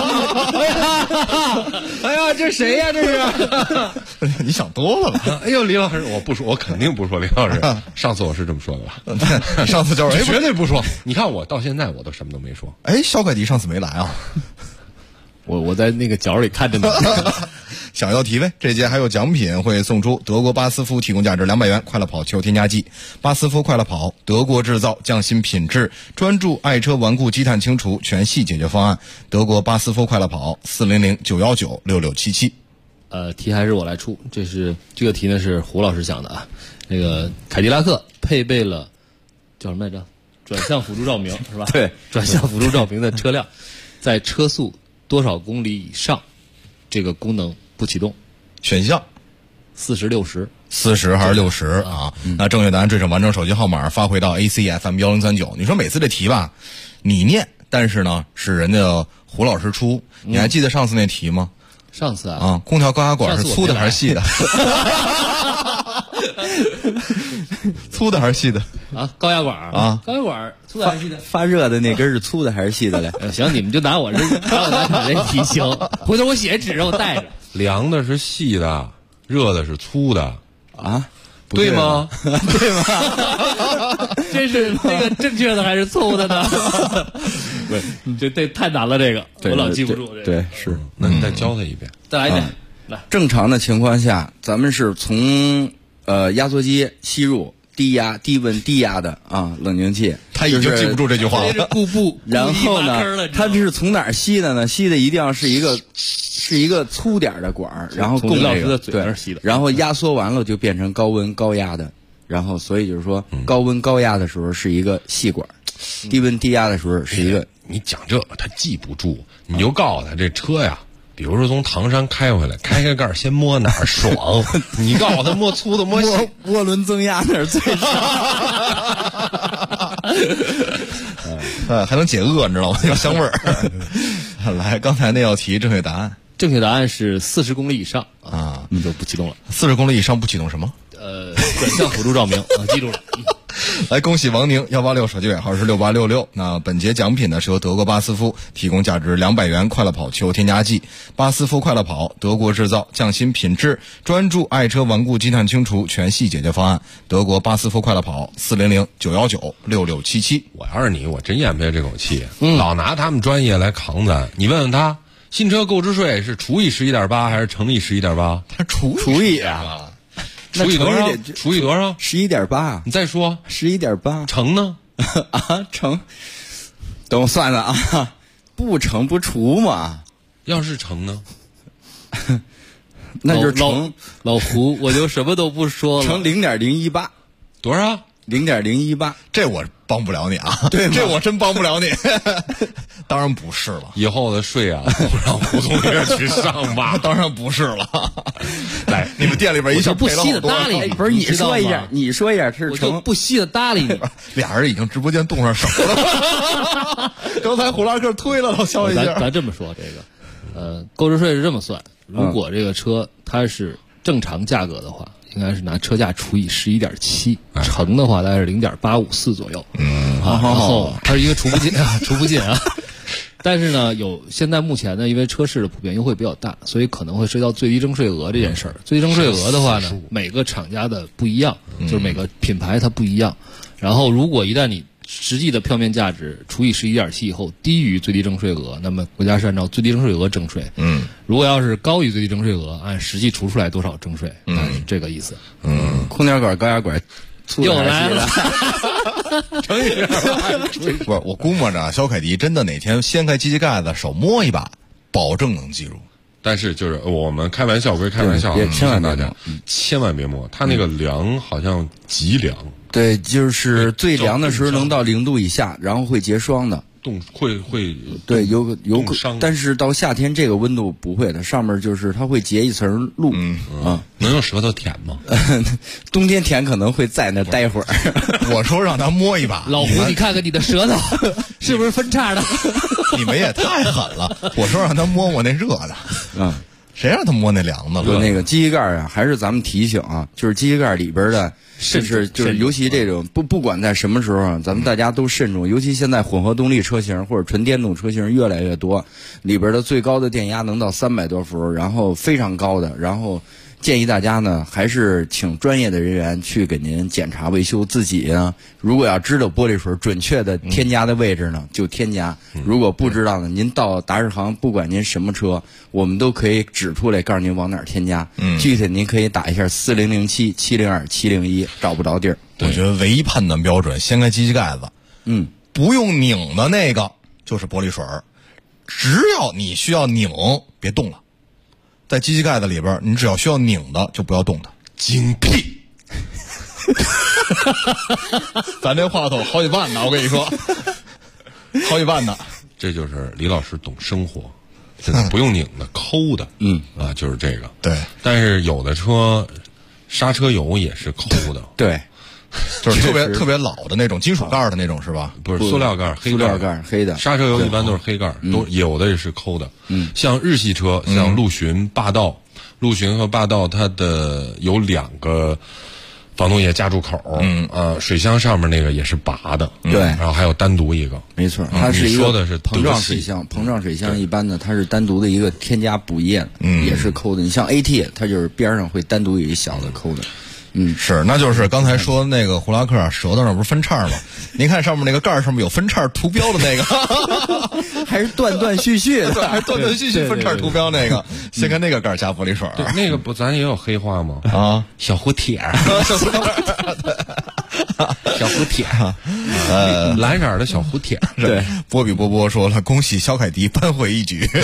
哎呀，这谁呀？这是？ 你想多了吧？ 哎呦，李老师，我不说，我肯定不说李老师。上次我是这么说的吧？ 你上次就是绝对不说。你看我到现在我都什么都没说。 哎，小快递上次没来啊。 我在那个角里看着你。 想要提问，这节还有奖品会送出德国巴斯夫提供价值200元快乐跑球添加剂。巴斯夫快乐跑，德国制造，匠心品质，专注爱车顽固积碳清除全系解决方案。德国巴斯夫快乐跑，400-919-6677。 题还是我来出，这个题呢是胡老师想的啊。那个凯迪拉克配备了叫什么来着？转向辅助照明是吧？ 对， 转向辅助照明的车辆，在车速多少公里以上，这个功能不启动。 选项 40、60。 40还是60啊？那正确答案缀上完整手机号码发回到 ACFM1039。你说每次这题吧，你念，但是呢是人家胡老师出。你还记得上次那题吗？ 上次啊， 空调高压管是粗的还是细的？粗的还是细的？ 啊，高压管啊， 高压管粗的还是细的？ 发热的那根是粗的还是细的嘞？ 行，你们就拿我这题行，回头我写纸让我带着。 凉的是细的，热的是粗的啊？ 对吗？ 对吗？ 这是这个正确的还是错误的呢？不，这太难了，这个我老记不住。 对，是。 那你再教他一遍， 再来一遍。来， 正常的情况下，咱们是从压缩机吸入低压、低温、低压的冷凝器。 他已经记不住这句话了。 然后呢，它是从哪儿吸的呢？吸的一定要是一个粗点的管儿，然后供老师的嘴那儿吸的。 然后压缩完了就变成高温高压的，然后所以就是说高温高压的时候是一个细管，低温低压的时候是一个。 你讲这个他记不住，你就告诉他这车呀。比如说从唐山开回来，开盖先摸哪儿爽，你告诉他摸粗的摸细， 涡轮增压那儿最爽。 还能解饿，你知道吗？有香味儿。来，刚才那道题正确答案， 正确答案是40公里以上啊，你就不启动了。 40公里以上不启动什么？ 转向辅助照明啊，记住了。 来，恭喜王宁186，手机尾号是6866。那本节奖品呢是由德国巴斯夫提供价值200元快乐跑球添加剂。巴斯夫快乐跑，德国制造，匠心品质，专注爱车顽固积碳清除全系解决方案。德国巴斯夫快乐跑，400-919-6677。 我要是你，我真咽不下这口气，老拿他们专业来扛咱。你问问他，新车购置税是除以11.8还是乘以11.8？ 他除以啊。 除以多少？除以多少 ？11.8。 你再说 11.8。 乘呢？ 乘。等我算算啊，不乘不除嘛。 要是乘呢？ 那就是乘。 老胡，我就什么都不说了。 乘0.018。 多少 ？0.018。 这我帮不了你啊， 对， 这我真帮不了你。当然不是了， 以后的税啊，不让胡同里边去上吧。 当然不是了。来，你们店里边一下不惜的搭理你， 不是你说一下，你说一下是成， 不惜的搭理你。 俩人已经直播间动上手了。刚才胡拉克推了老肖一下。 咱这么说，这个购置税是这么算，如果这个车它是正常价格的话。应该是拿车价除以11.7，乘的话大概是0.854左右。然后它是一个除不尽啊， 但是呢，现在目前呢，因为车市的普遍优惠比较大，所以可能会涉及到最低征税额这件事儿。最低征税额的话呢，每个厂家的不一样，就是每个品牌它不一样。然后如果一旦你实际的票面价值除以11.7以后低于最低征税额，那么国家是按照最低征税额征税。如果要是高于最低征税额，按实际除出来多少征税，是这个意思。 空调管、高压管又来了。 成语不是，我估摸着小凯迪真的哪天掀开机器盖子手摸一把，保证能记住。 但是就是我们开玩笑归开玩笑， 千万大家千万别摸，它那个凉好像极凉。 对，就是最凉的时候能到0度以下，然后会结霜的。 会对有伤，但是到夏天这个温度不会的，上面就是它会结一层露。 能用舌头舔吗？ 冬天舔可能会在那待会儿。 我说让他摸一把， 老胡，你看看你的舌头是不是分叉的？ 你们也太狠了！我说让他摸摸那热的，谁让他摸那凉的了？ 那个机器盖啊，还是咱们提醒啊，就是机器盖里边的。就是尤其这种不管在什么时候啊，咱们大家都慎重。尤其现在混合动力车型或者纯电动车型越来越多，里边的最高的电压能到300多伏，然后非常高的。然后建议大家呢，还是请专业的人员去给您检查维修。自己呢，如果要知道玻璃水准确的添加的位置呢，就添加；如果不知道呢，您到达世行，不管您什么车，我们都可以指出来，告诉您往哪儿添加。具体您可以打一下4007-702-701，找不着地儿。 我觉得唯一判断标准，掀开机器盖子，不用拧的那个就是玻璃水，只要你需要拧，别动了。在机器盖子里边，你只要需要拧的，就不要动它。 精辟！ 咱这话筒好几万呢，我跟你说，好几万呢。 这就是李老师懂生活，真的不用拧的，抠的，就是这个。 对， 但是有的车刹车油也是抠的， 对， 就是特别老的那种金属盖的那种，是吧？ 不是塑料盖， 塑料盖黑的。 刹车油一般都是黑盖，都有的也是抠的。像日系车，像陆巡、霸道，陆巡和霸道它的有2个防冻液加注口，水箱上面那个也是拔的， 对， 然后还有单独一个， 没错，它是一个说的是膨胀水箱，膨胀水箱一般的它是单独的一个添加补液，也是抠的。你像 AT， 它就是边上会单独有一小的抠的。 是，那就是刚才说那个胡拉克舌头上不是分叉吗？您看上面那个盖上面有分叉图标的那个， 还是断断续续的， 还是断断续续分叉图标那个，先看那个盖加玻璃水。 对，那个不咱也有黑话吗？小胡铁，小胡铁，蓝色的小胡铁。 对，波比波波说了，恭喜小凯迪扳回一局。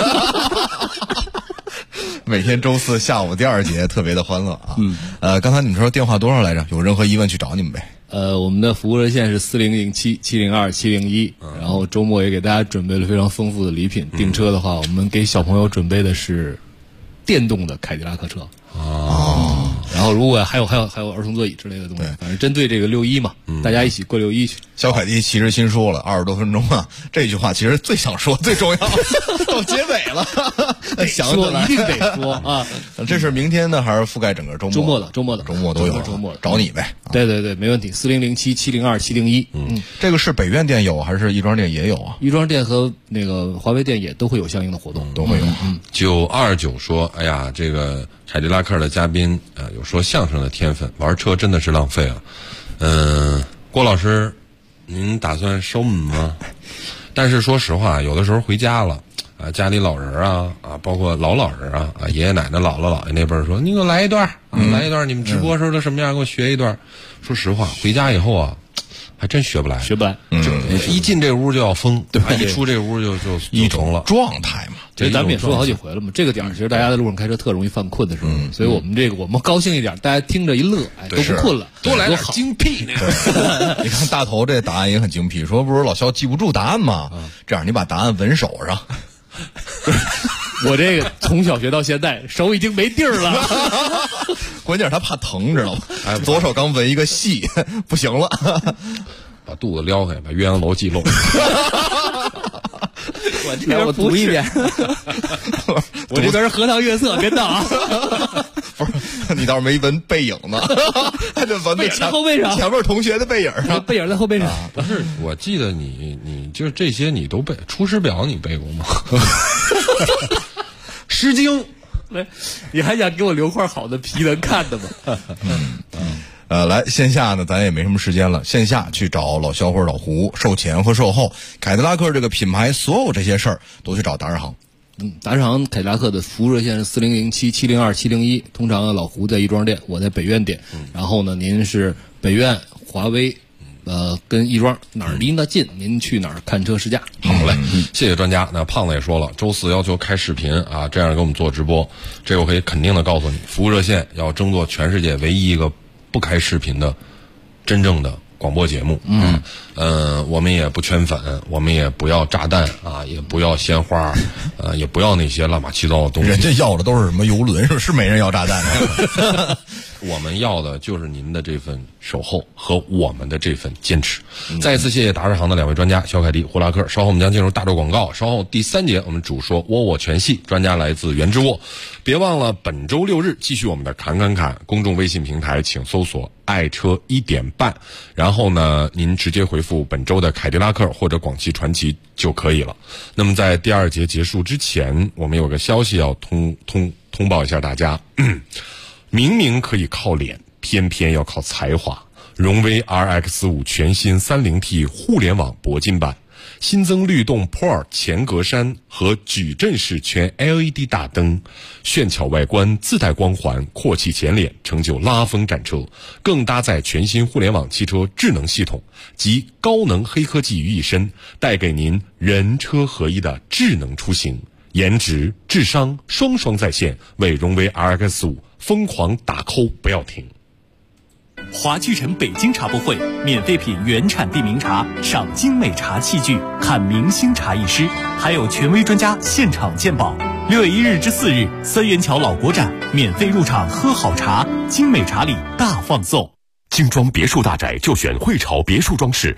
每天周4下午第2节特别的欢乐啊！刚才你们说电话多少来着？有任何疑问去找你们呗。 我们的服务热线是4007-702-701，然后周末也给大家准备了非常丰富的礼品。订车的话，我们给小朋友准备的是电动的凯迪拉克车。然后如果还有儿童座椅之类的东西，反正针对这个6·1嘛，大家一起过6·1去。 小凯迪其实新说了20多分钟啊，这句话其实最想说最重要，到结尾了，想起来一定得说啊。 这是明天的还是覆盖整个周末？ 周末都有，周末找你呗。 对，没问题。4007-702-701， 这个是北苑店有还是亦庄店也有啊？ 亦庄店和那个华为店也都会有相应的活动， 都会有。 929说，哎呀，这个凯迪拉克的嘉宾有说相声的天分，玩车真的是浪费啊。郭老师，您打算收我们吗？但是说实话，有的时候回家了家里老人包括老人爷爷奶奶姥姥姥爷那辈儿说，你给我来一段来一段，你们直播时候的什么样，给我学一段。说实话，回家以后还真学不来，一进这屋就要疯，一出这屋就一种了状态嘛。 这咱们也说好几回了嘛，这个点其实大家在路上开车特容易犯困的时候，所以我们高兴一点，大家听着一乐，都不困了， 多来点精辟那个。 你看大头这答案也很精辟，说不是老肖记不住答案吗？这样你把答案纹手上。 我这个从小学到现在手已经没地儿了， 关键是他怕疼，知道吗？左手刚纹一个细，不行了， 把肚子撩开，把岳阳楼记录。 我读一遍， 我这边是荷塘月色，别闹啊！ 不是，你倒是没闻背影呢，还得闻在后背上， 前面同学的背影啊， 背影在后背上。 不是，我记得你就是这些你都背，《出师表》你背过吗？诗经， 你还想给我留块好的皮能看的吗？ 来线下呢，咱也没什么时间了，线下去找老肖或者老胡售前和售后，凯迪拉克这个品牌所有这些事儿都去找达人行。 达人行凯迪拉克的服务热线是4007-702-701，通常老胡在亦庄店，我在北苑店。然后呢，您是北苑、华威，跟亦庄哪儿离那近，您去哪儿看车试驾。 好嘞，谢谢专家。那胖子也说了，周4要求开视频啊，这样给我们做直播。这我可以肯定的告诉你，服务热线要争做全世界唯一一个不开视频的真正的广播节目。我们也不圈粉，我们也不要炸弹啊，也不要鲜花，也不要那些乱七八糟的东西。 人家要的都是什么游轮，是没人要炸弹的。 我们要的就是您的这份守候和我们的这份坚持。再一次谢谢达人行的2位专家肖凯迪、胡拉克。稍后我们将进入大洲广告，稍后第3节我们主说窝窝全系，专家来自原之沃。别忘了本周6日继续我们的侃侃侃公众微信平台，请搜索爱车1点半，然后呢您直接回复本周的凯迪拉克或者广汽传祺就可以了。那么在第2节结束之前，我们有个消息要通报一下大家。明明可以靠脸，偏偏要靠才华。荣威 RX5 全新 30T 互联网铂金版，新增律动 Pro 前格栅和矩阵式全 LED 大灯，炫巧外观自带光环，阔气前脸，成就拉风战车。更搭载全新互联网汽车智能系统及高能黑科技于一身，带给您人车合一的智能出行。颜值、智商双双在线，为荣威 RX5 疯狂打 call 不要停。 华聚城北京茶博会，免费品原产地名茶，赏精美茶器具，看明星茶艺师，还有权威专家现场鉴宝。6月1日至4日，三元桥老国展，免费入场喝好茶，精美茶礼大放送。 精装别墅大宅就选汇潮别墅装饰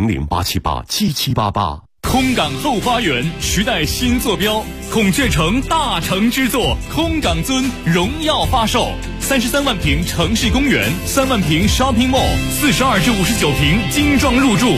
，400-878-7788。 空港后花园，时代新坐标，孔雀城大成之作，空港尊荣耀发售，33万平城市公园，3万平 shopping mall，42至59平精装入住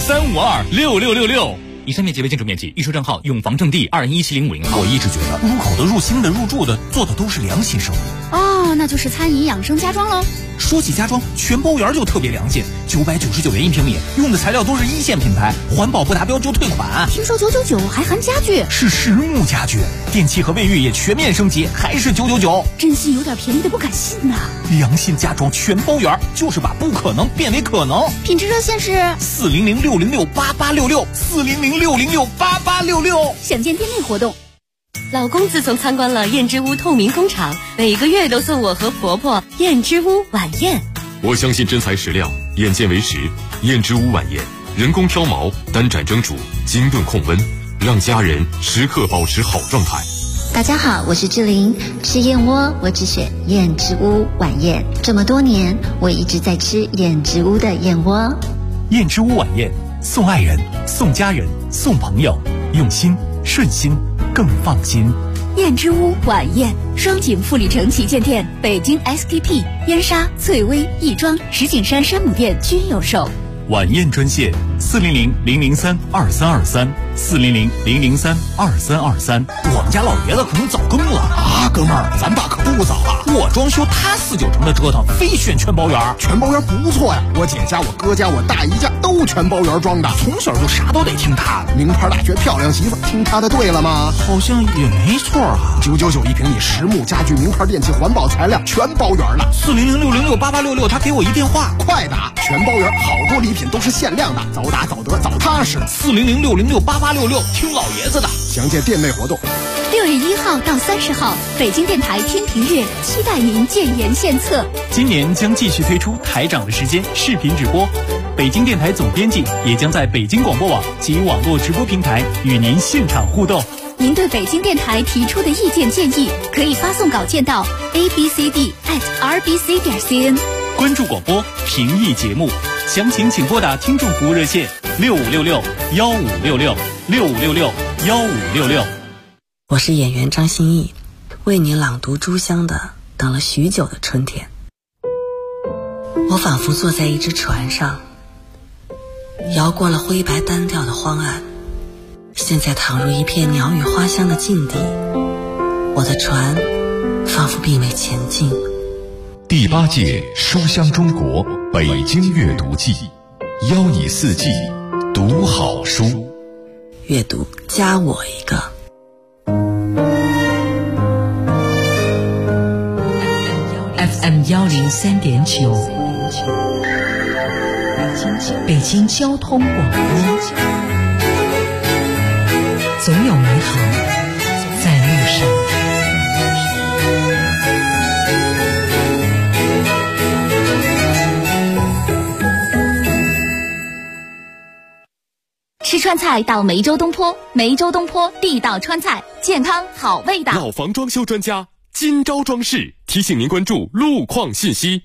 ，53526666。以上面积为建筑面积，预售账号永房正地2017050号。 我一直觉得入口的、入新的、入住的做的都是良心生意。 哦，那就是餐饮养生家装喽。 说起家装，全包园就特别良心，999元1平米，用的材料都是1线品牌，环保不达标就退款。 听说999还含家具， 是实木家具，电器和卫浴也全面升级，还是999。 真心有点便宜的不敢信呐。 良心家装全包园，就是把不可能变为可能。 品质热线是 400-606-8866，400-606-8866。 详见店内活动。 老公自从参观了燕之屋透明工厂，每个月都送我和婆婆燕之屋晚宴。 我相信真材实料，眼见为实。燕之屋晚宴，人工挑毛，单盏蒸煮，精炖控温，让家人时刻保持好状态。 大家好，我是志玲，吃燕窝我只选燕之屋晚宴。这么多年，我一直在吃燕之屋的燕窝。 燕之屋晚宴，送爱人，送家人，送朋友，用心顺心更放心。 燕之屋晚宴，双井富力城旗舰店、北京 SKP、燕莎、翠微、亦庄、石景山山姆店均有售。 晚宴专线400-003-2323，400-003-2323。 我们家老爷子可能早更了啊，哥们儿，咱爸可不早啊。我装修他4-9成的折腾，非选全包园。 全包园不错呀，我姐家、我哥家、我大姨家都全包园装的， 从小就啥都得听他的。 名牌大学漂亮媳妇，听他的对了吗？ 好像也没错啊。 999一平米，实木家具、名牌电器、环保材料全包园了。 400-606-8866，他给我一电话， 快打！全包园，好多礼品都是限量的，早打早得早踏实。 400-606-8866，听老爷子的。 详见店内活动。 6月1号到30号，北京电台天平月，期待您建言献策。 今年将继续推出台长的时间视频直播，北京电台总编辑也将在北京广播网及网络直播平台与您现场互动。 您对北京电台提出的意见建议，可以发送稿件到 abcd@rbc.cn。 关注广播，评议节目，详情请拨打听众服务热线6566-1566，6566-1566。 我是演员张歆艺，为您朗读朱湘的《 等了许久的春天。我仿佛坐在一只船上，摇过了灰白单调的荒岸，现在躺入一片鸟语花香的境地，我的船仿佛并未前进。 第8届书香中国北京阅读季，邀你四季读好书。 阅读加我一个。 FM 103.9，北京交通广播，总有美好在路上。 吃川菜到梅州东坡，梅州东坡地道川菜，健康好味道。 老房装修专家金招装饰提醒您关注路况信息。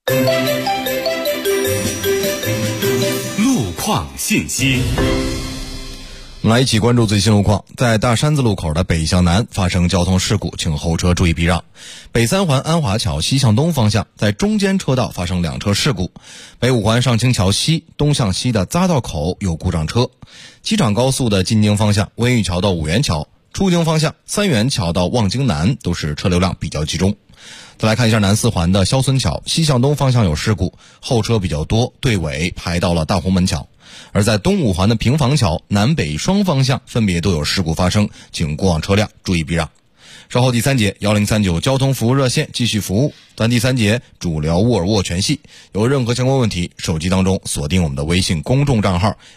路况信息。 我们来一起关注最新路况。在大山子路口的北向南发生交通事故，请后车注意避让。北三环安华桥西向东方向在中间车道发生2车事故。北五环上清桥西东向西的匝道口有故障车。机场高速的进京方向温榆桥到五元桥，出京方向三元桥到望京南都是车流量比较集中。再来看一下南四环的肖村桥西向东方向有事故，后车比较多，队尾排到了大红门桥。而在东五环的平房桥南北双方向分别都有事故发生，请过往车辆注意避让。稍后第3节1039交通服务热线继续服务。咱第3节主聊沃尔沃全系，有任何相关问题，手机当中锁定我们的微信公众账号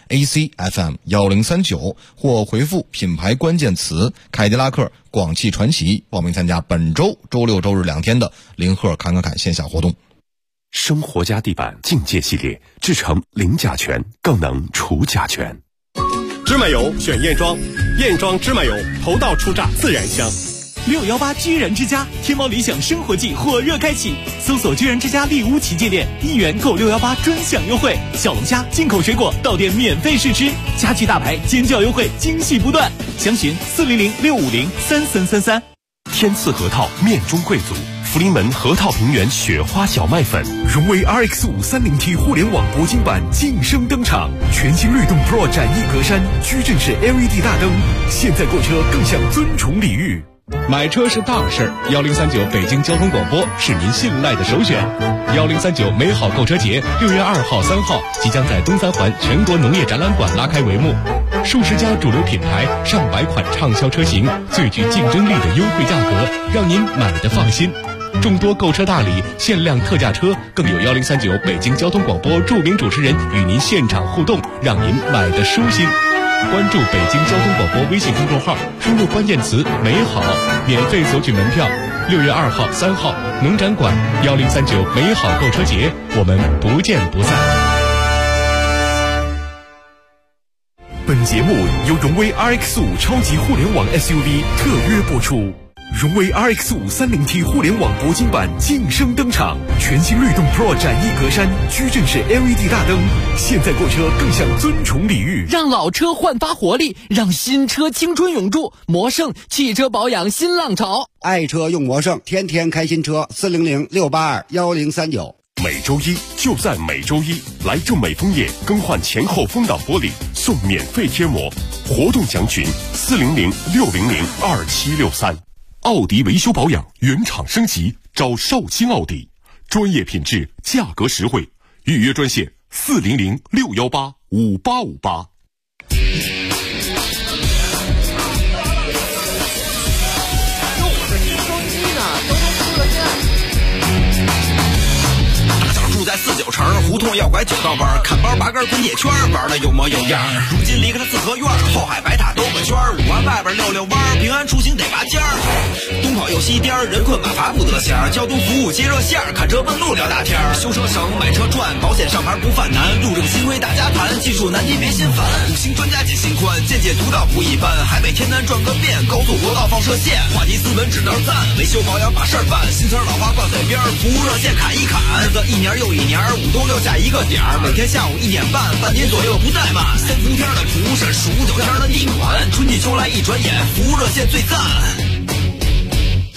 ACFM1039，或回复品牌关键词凯迪拉克、广汽传祺，报名参加本周周六周日2天的零赫侃侃侃线下活动。 生活家地板境界系列，制成零甲醛，更能除甲醛。 芝麻油选燕庄，燕庄芝麻油头道出榨自然香。 618居然之家天猫理想生活季火热开启，搜索居然之家丽屋旗舰店，1元购618专享优惠，小龙虾、进口水果到店免费试吃，家具大牌尖叫优惠惊喜不断，详询400-650-3333。 天赐核桃面中贵族，福临门核桃平原雪花小麦粉， 荣威 RX5 30T 互联网铂金版晋升登场，全新律动 Pro 展翼格栅，矩阵式 LED 大灯，现在购车更享尊崇礼遇。 买车是大事儿，1039北京交通广播是您信赖的首选。1039美好购车节6月2号、3号即将在东三环全国农业展览馆拉开帷幕，数十家主流品牌、上百款畅销车型，最具竞争力的优惠价格，让您买得放心。众多购车大礼、限量特价车，更有1039北京交通广播著名主持人与您现场互动，让您买得舒心。关注北京交通广播微信公众号，输入关键词美好，免费索取门票。6月2号、3号农展馆1039美好购车节，我们不见不散。 本节目由荣威 RX5 超级互联网 SUV 特约播出。荣威 RX5 30T 互联网铂金版晋升登场，全新律动 Pro 展翼格栅，矩阵式 LED 大灯，现在购车更享尊崇礼遇。 让老车焕发活力，让新车青春永驻。魔胜汽车保养新浪潮， 爱车用魔胜，天天开新车，400-682-1039。 每周一就在每周一，来正美枫叶更换前后风挡玻璃送免费贴膜，活动详询400-600-2763。 奥迪维修保养原厂升级，找绍兴奥迪，专业品质，价格实惠，预约专线400-618-5858。 住在49城，胡同要拐9道弯，看包拔根滚铁圈，玩的有模有样。如今离开了四合院，后海白塔兜个圈，5环外边溜溜弯，平安出行得拔尖儿。东跑又西颠，人困马乏不得闲，交通服务接热线，看车问路聊大天。修车省，买车赚，保险上牌不犯难，路正新规大家谈，技术难题别心烦。5星专家解心宽，见解独到不一般，海北天南转个遍，高速国道放射线，话题斯文指道赞，维修保养把事儿办，新词老话挂嘴边，服务热线砍一砍，日子一年又一年，5冬6夏一个点儿，每天下午1点半，半年左右不怠慢。3伏天的厨师，15、9天的地暖，春季秋来一转眼，服务热线最赞。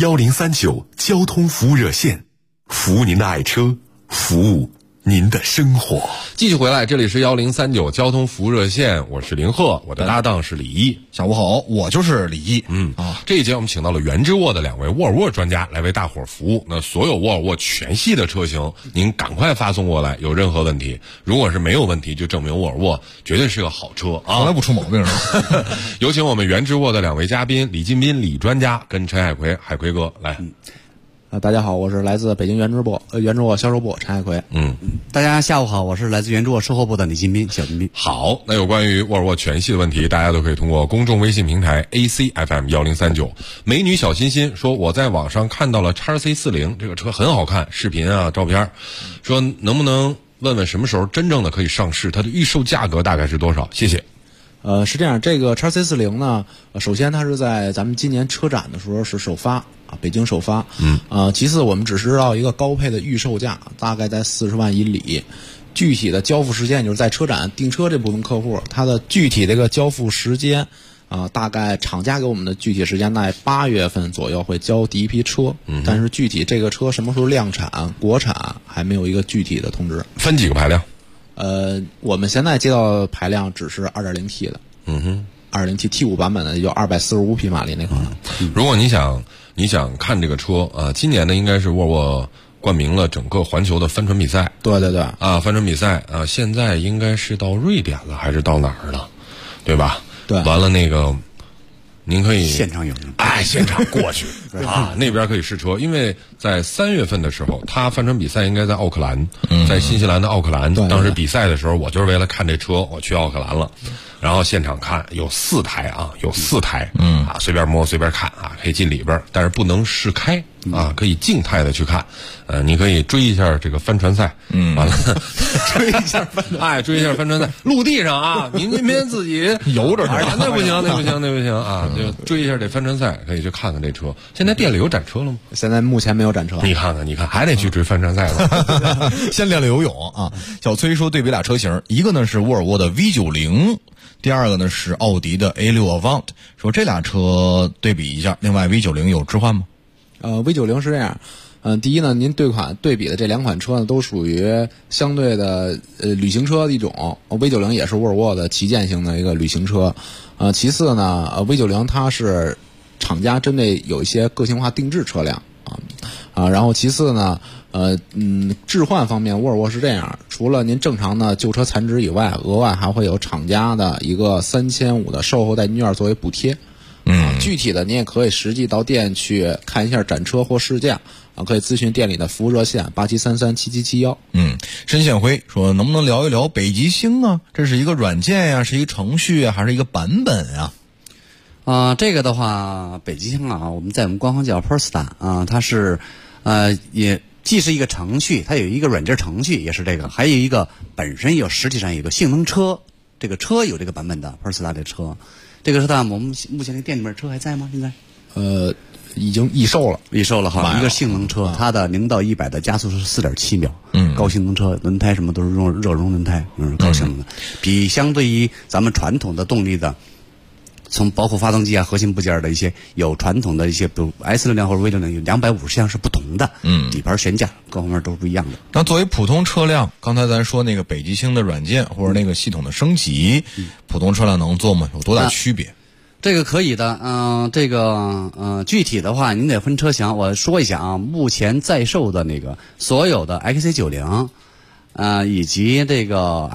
1039交通服务热线，服务您的爱车，服务您的生活。 继续回来，这里是1039交通服务热线，我是林鹤，我的搭档是李毅。 下午好，我就是李毅。 这一节我们请到了原之沃的2位沃尔沃专家来为大伙儿服务。那所有沃尔沃全系的车型，您赶快发送过来，有任何问题，如果是没有问题，就证明沃尔沃绝对是个好车啊， 从来不出毛病是吧？ 有请我们原之沃的2位嘉宾李金斌李专家跟陈海奎海奎哥来。 大家好，我是来自北京原之沃销售部陈海奎。 大家下午好，我是来自原之沃售后部的李金斌小金斌。 好，那有关于沃尔沃全系的问题，大家都可以通过公众微信平台 ACFM1039。美女小欣欣说，我在网上看到了 XC40 这个车很好看，视频啊照片，说能不能问问什么时候真正的可以上市，它的预售价格大概是多少？谢谢。 是这样，这个 XC40 呢，首先它是在咱们今年车展的时候是首发啊，北京首发。其次我们只知道一个高配的预售价大概在40万以里，具体的交付时间就是在车展订车这部分客户，它的具体这个交付时间大概厂家给我们的具体时间在8月份左右会交第一批车，但是具体这个车什么时候量产国产还没有一个具体的通知。 分几个排量？ 我们现在接到排量只是 2.0T 的，2.0T T5 版本的有245匹马力那款。 如果你想看这个车今年呢应该是沃尔沃冠名了整个环球的帆船比赛。 对帆船比赛现在应该是到瑞典了还是到哪儿了，对吧？ 对， 完了那个您可以现场有现场过去那边可以试车，因为在3月份的时候，他帆船比赛应该在奥克兰，在新西兰的奥克兰。当时比赛的时候，我就是为了看这车，我去奥克兰了，然后现场看有4台随便摸随便看可以进里边，但是不能试开可以静态的去看。你可以追一下这个帆船赛，完了追一下帆船赛，陆地上您别自己游着那不行就追一下这帆船赛，可以去看看这车。现在店里有展车了吗？ 现在目前没有展车。 你看还得去追帆船赛了。 先练练游泳啊。小崔说对比俩车型，一个呢是沃尔沃的 V90，第二个呢是奥迪的 A6 Avant， 说这俩车对比一下。另外 V90 有置换吗 ？V90 是这样，第一呢，您对比的这2款车呢，都属于相对的旅行车的一种。V90 也是沃尔沃的旗舰型的一个旅行车。其次呢，V90 它是厂家针对有一些个性化定制车辆然后其次呢，置换方面，沃尔沃是这样，除了您正常的旧车残值以外，额外还会有厂家的一个3500的售后代金券作为补贴。具体的您也可以实际到店去看一下展车或试驾可以咨询店里的服务热线87337771。 申显辉说能不能聊一聊北极星啊？这是一个软件呀，是一个程序还是一个版本啊？ 这个的话，北极星我们在我们官方叫 Polestar 它是也既是一个程序，它有一个软件程序也是这个，还有一个本身实际上有个性能车，这个车有这个版本的 Polestar 的车。这个是我们目前这店里面车还在吗？现在已经易售了哈。一个性能车，它的0到100的加速是4.7秒。高性能车，轮胎什么都是用热熔轮胎，高性能的，比相对于咱们传统的动力的，从包括发动机核心部件的一些有传统的一些，比如 S60或者 V60有250项是不同的。底盘悬架各方面都是不一样的。 那作为普通车辆，刚才咱说那个北极星的软件或者那个系统的升级，普通车辆能做吗？有多大区别？ 这个可以的，具体的话您得分车型。我说一下目前在售的那个所有的 XC90，以及这个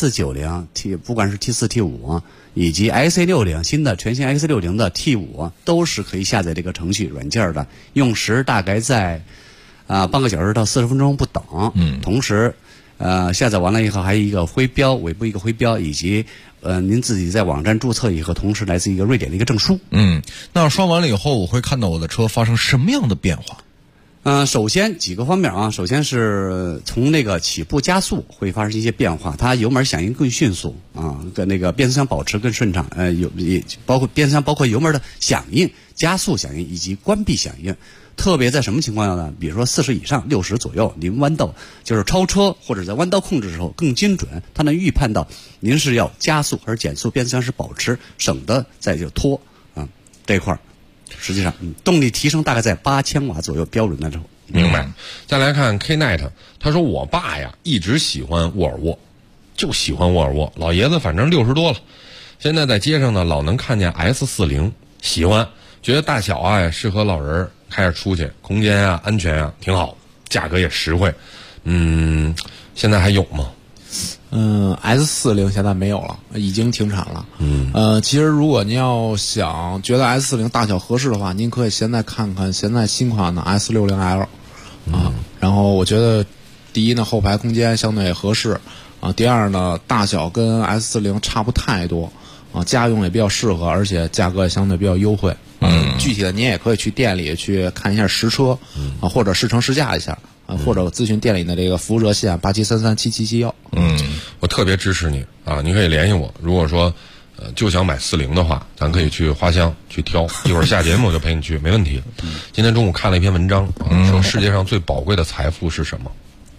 S90 不管是 T4 T5以及 XC60 新的全新 XC60 的 T5都是可以下载这个程序软件的，用时大概在半个小时到40分钟不等。同时下载完了以后还有一个徽标，尾部一个徽标，以及您自己在网站注册以后，同时来自一个瑞典的一个证书。 那刷完了以后，我会看到我的车发生什么样的变化？ 首先几个方面首先是从那个起步加速会发生一些变化，它油门响应更迅速跟那个变速箱保持更顺畅，也包括变速箱包括油门的响应、加速响应以及关闭响应。特别在什么情况下呢？比如说40以上、60左右，您弯道就是超车或者在弯道控制的时候更精准，它能预判到您是要加速还是减速，变速箱是保持，省得再就拖这块儿。 实际上，动力提升大概在8千瓦左右标准的时候。 明白。再来看 K-Night， 他说我爸呀一直喜欢沃尔沃，就喜欢沃尔沃。老爷子反正60多了，现在在街上呢老能看见 S40， 喜欢，觉得大小啊也适合老人开着出去，空间啊安全啊挺好，价格也实惠。现在还有吗 ？S40现在没有了，已经停产了。其实如果您要想觉得 S40大小合适的话，您可以现在看看现在新款的 S60L 然后我觉得第一呢后排空间相对合适第二呢大小跟 S40差不太多家用也比较适合，而且价格也相对比较优惠。具体的您也可以去店里去看一下实车或者试乘试驾一下或者咨询店里的这个服务热线87337771。 我特别支持你你可以联系我。如果说就想买40的话，咱可以去花乡去挑，一会儿下节目我就陪你去，没问题。今天中午看了一篇文章说世界上最宝贵的财富是什么？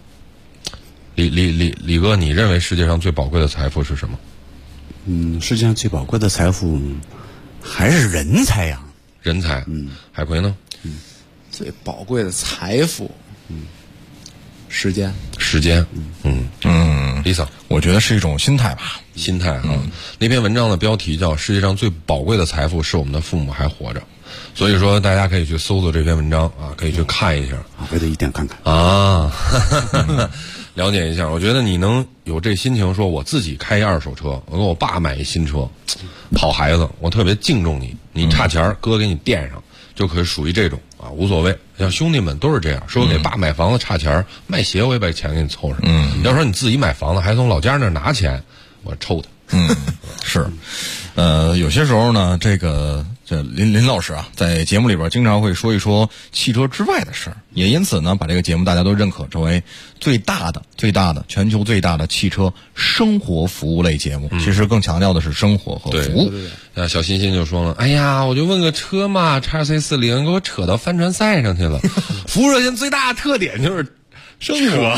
李哥，你认为世界上最宝贵的财富是什么？ 世界上最宝贵的财富还是人才呀。 人才。海葵呢？ 最宝贵的财富时间。 Lisa， 我觉得是一种心态吧。 心态那篇文章的标题叫《世界上最宝贵的财富是我们的父母还活着》，所以说大家可以去搜索这篇文章可以去看一下。 回头一定看看了解一下。我觉得你能有这心情说我自己开一二手车，我给我爸买一新车，好孩子，我特别敬重你。你差钱哥给你垫上，就可以属于这种无所谓。像兄弟们都是这样，说给爸买房子差钱卖鞋我也把钱给你凑上。要说你自己买房子还从老家那儿拿钱，我抽他。 是。有些时候呢，这林老师在节目里边经常会说一说汽车之外的事儿，也因此呢把这个节目大家都认可成为最大的全球最大的汽车生活服务类节目。其实更强调的是生活和服务。 小欣欣就说了，哎呀，我就问个车嘛，XC40给我扯到帆船赛上去了。服务热线最大的特点就是生活。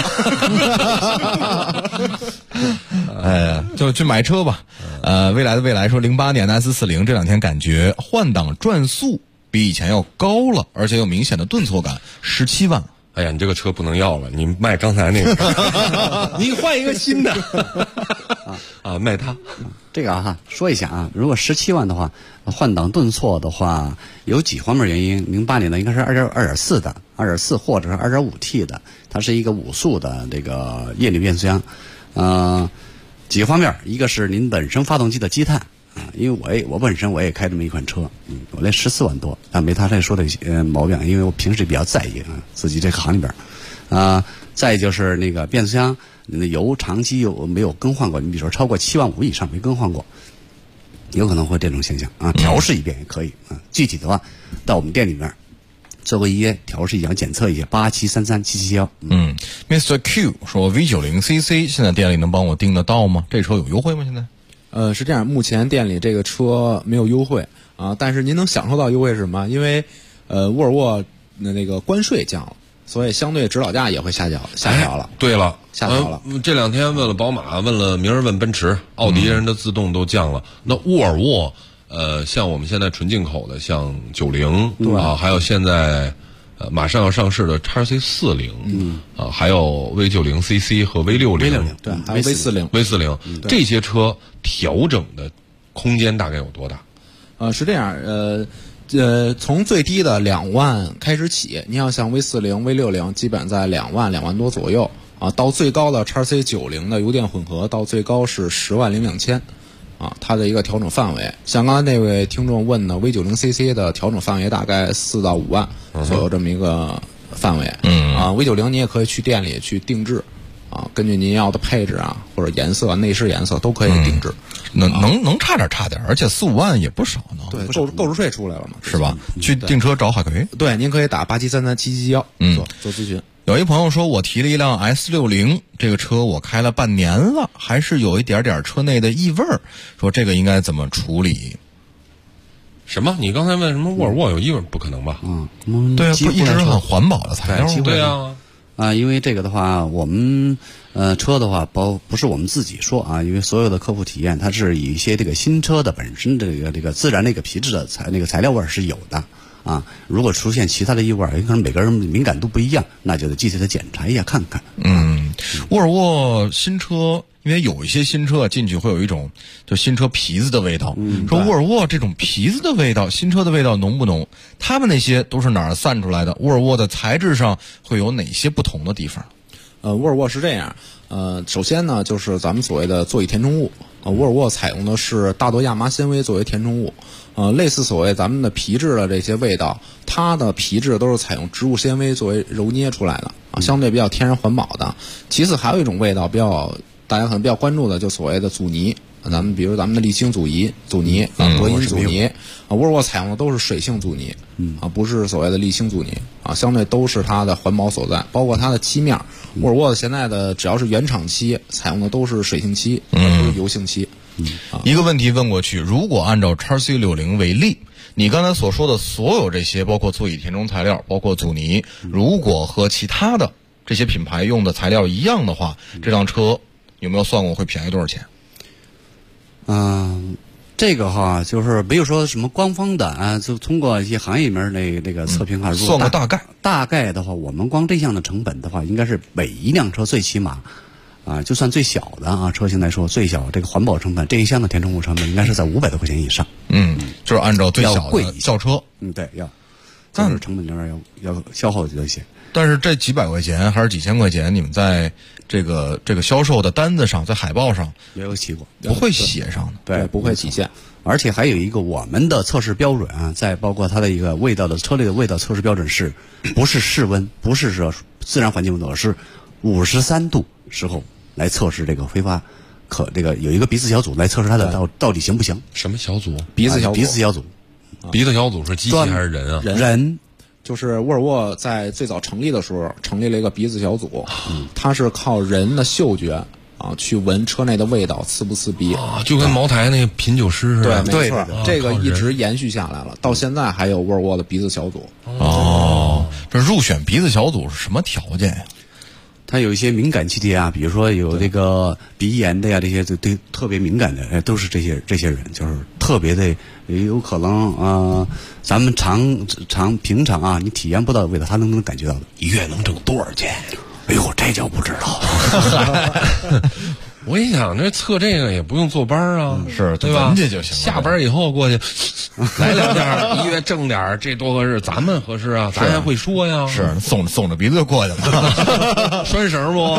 就去买车吧。未来的未来说08年的 S40这两天感觉换挡转速比以前要高了，而且有明显的顿挫感，17万。 哎呀，你这个车不能要了，你卖刚才那个，你换一个新的卖它。 这个说一下如果17万的话，换挡顿挫的话有几方面原因。08年的应该是2.4的，2.4或者是 2.5T 的，它是一个5速的这个液力变速箱。几个方面，一个是您本身发动机的积碳因为我本身也开这么一款车，我那14万多，但没他这说的毛病，因为我平时比较在意自己这个行里边再就是那个变速箱，你的油长期没有更换过，你比如说超过7万5以上没更换过，有可能会这种现象调试一遍也可以具体的话，到我们店里面做过一些调试一下检测一下87337771。 Mr. Q 说 V90CC 现在店里能帮我订得到吗？这车有优惠吗？现在？ 是这样，目前店里这个车没有优惠但是您能享受到优惠是什么？因为沃尔沃的那个关税降了，所以相对指导价也会下调了。 对了， 下调了。 这两天问了宝马，明儿问奔驰，奥迪人的自动都降了。那沃尔沃像我们现在纯进口的，像90还有现在马上要上市的 XC40，还有 V90CC 和 V60， 对，还有 V40，这些车调整的空间大概有多大？ 是这样，从最低的2万开始起，你要像 V40、V60，基本在2万多左右到最高的 XC90的油电混合，到最高是10万0两千。它的一个调整范围，像刚才那位听众问的 V90CC 的调整范围大概4到5万左右这么一个范围。V90你也可以去店里去定制根据您要的配置或者颜色、内饰颜色都可以定制。 能差点，而且4、5万也不少呢。 对，购置税出来了嘛， 是吧？去订车找海葵。 对，您可以打87337771做咨询。 有一朋友说，我提了一辆 S60，这个车我开了半年了，还是有一点车内的异味儿，说这个应该怎么处理？ 什么？你刚才问什么？沃尔沃有异味？不可能吧？ 对啊，不一直是很环保的材料。 对因为这个的话，我们车的话不是我们自己说因为所有的客户体验，它是以一些这个新车的本身这个自然那个皮质的材料味是有的啊，如果出现其他的异味，有可能每个人敏感度不一样，那就得具体的检查一下看看。 沃尔沃新车，因为有一些新车进去会有一种就新车皮子的味道，说沃尔沃这种皮子的味道，新车的味道浓不浓？他们那些都是哪儿散出来的？沃尔沃的材质上会有哪些不同的地方？ 沃尔沃是这样，首先呢，就是咱们所谓的座椅填充物，沃尔沃采用的是大多亚麻纤维作为填充物，类似所谓咱们的皮质的这些味道，它的皮质都是采用植物纤维作为揉捏出来的，相对比较天然环保的。其次还有一种味道大家可能比较关注的，就所谓的阻尼。比如咱们的沥青阻尼、隔音阻尼，沃尔沃采用的都是水性阻尼，不是所谓的沥青阻尼，相对都是它的环保所在。包括它的漆面，沃尔沃现在的只要是原厂漆，采用的都是水性漆，不是油性漆。 一个问题问过去，如果按照 XC60 为例，你刚才所说的所有这些，包括座椅填充材料，包括阻尼，如果和其他的这些品牌用的材料一样的话，这辆车有没有算过会便宜多少钱？ 这个哈，就是没有说什么官方的就通过一些行业里面那个测评算个大概。 大概的话，我们光这项的成本的话，应该是每一辆车最起码就算最小的车型来说，最小这个环保成本这一项的填充物成本应该是在500多块钱以上。 就是按照最小的轿车， 对，就是成本里面要消耗多一些。 但是这几百块钱还是几千块钱，你们在这个销售的单子上，在海报上没有写过， 不会写上的， 对， 不会体现。 而且还有一个我们的测试标准在包括它的一个车内的味道测试标准是，不是室温，不是说自然环境温度，而是53度时候来测试这个挥发这个有一个鼻子小组来测试它的到底行不行？ 什么小组？ 鼻子小组。 鼻子小组是机器还是人啊？ 人。 就是沃尔沃在最早成立的时候，成立了一个鼻子小组，它是靠人的嗅觉去闻车内的味道刺不刺鼻， 就跟茅台那个品酒师似的。 对，没错，这个一直延续下来了，到现在还有沃尔沃的鼻子小组。 这入选鼻子小组是什么条件呀？ 它有一些敏感气体比如说有这个鼻炎的这些对特别敏感的，都是这些人，就是特别的有可能咱们平常你体验不到的味道，他能不能感觉到的？ 一月能挣多少钱？ 哎呦，这就不知道。 我一想，这测这个也不用坐班是对吧？ 闻去就行了。 下班以后过去来两件，一月挣点，这多合适，咱们合适啊，咱还会说呀。 是耸着鼻子就过去了， 拴绳不？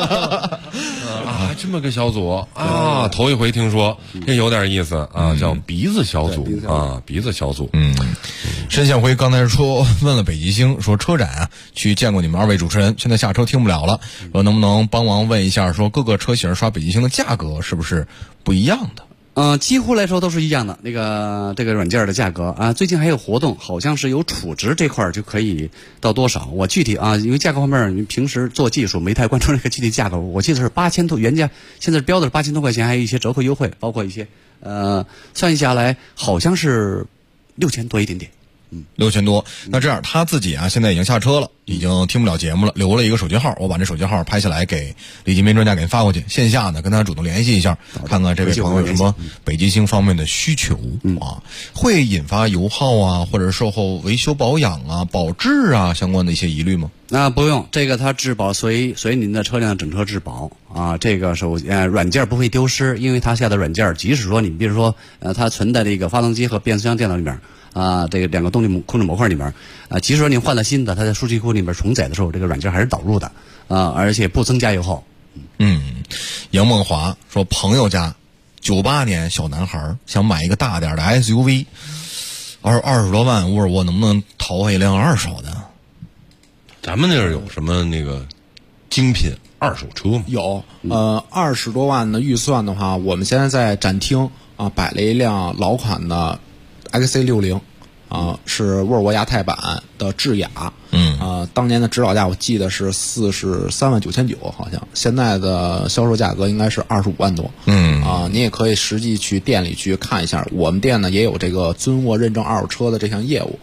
这么个小组头一回听说，这有点意思叫鼻子小组鼻子小组。 申向辉刚才问了北极星，说车展去见过你们2位主持人，现在下车听不了了，说能不能帮忙问一下，说各个车型刷北极星的价格是不是不一样的？ 几乎来说都是一样的。这个软件的价格最近还有活动，好像是有储值这块就可以到多少。我具体因为价格方面，你平时做技术没太关注这个具体价格，我记得是8000多，原价现在标的是8000多块钱，还有一些折扣优惠，包括一些算下来好像是6000多一点点。 6000多。那这样他自己现在已经下车了，已经听不了节目了，留了一个手机号，我把这手机号拍下来给李金斌专家给您发过去，线下呢跟他主动联系一下，看看这位朋友有什么北极星方面的需求会引发油耗或者售后维修保养保质相关的一些疑虑吗？ 不用，这个它质保随您的车辆整车质保这个软件不会丢失，因为它下的软件，即使说你比如说它存在这个发动机和变速箱电脑里面这个2个动力控制模块里面即使说你换了新的，它在数据库里面重载的时候，这个软件还是导入的而且不增加油耗。 杨梦华说，朋友家98年小男孩想买一个大点的 SUV， 20多万，沃尔沃能不能淘回一辆二手的？ 咱们那儿有什么那个精品二手车吗？ 有，20多万的预算的话，我们现在在展厅摆了一辆老款的 XC60，是沃尔沃亚太版的智雅，当年的指导价我记得是43.999万，好像现在的销售价格应该是25万多。你也可以实际去店里去看一下，我们店呢也有这个尊沃认证二手车的这项业务。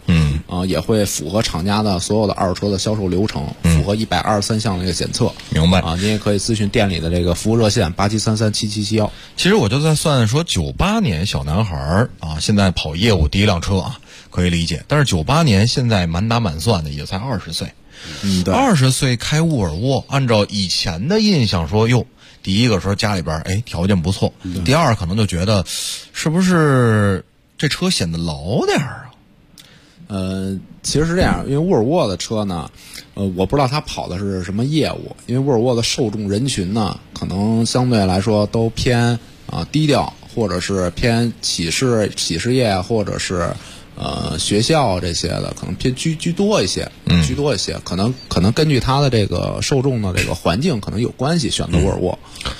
也会符合厂家的所有的二手车的销售流程，符合123项的一个检测。 明白啊，您也可以咨询店里的这个服务热线87337771。 其实我就在算说，98年小男孩啊，现在跑业务第一辆车啊，可以理解。但是98年现在满打满算的也才20岁， 对 ，20岁开沃尔沃，按照以前的印象说，哟，第一个时候家里边条件不错，第二可能就觉得是不是这车显得老点儿啊？ 其实是这样，因为沃尔沃的车呢，我不知道它跑的是什么业务，因为沃尔沃的受众人群呢，可能相对来说都偏低调，或者是偏企事业，或者是学校这些的，可能偏居多一些，居多一些，可能根据它的这个受众的这个环境可能有关系，选择沃尔沃。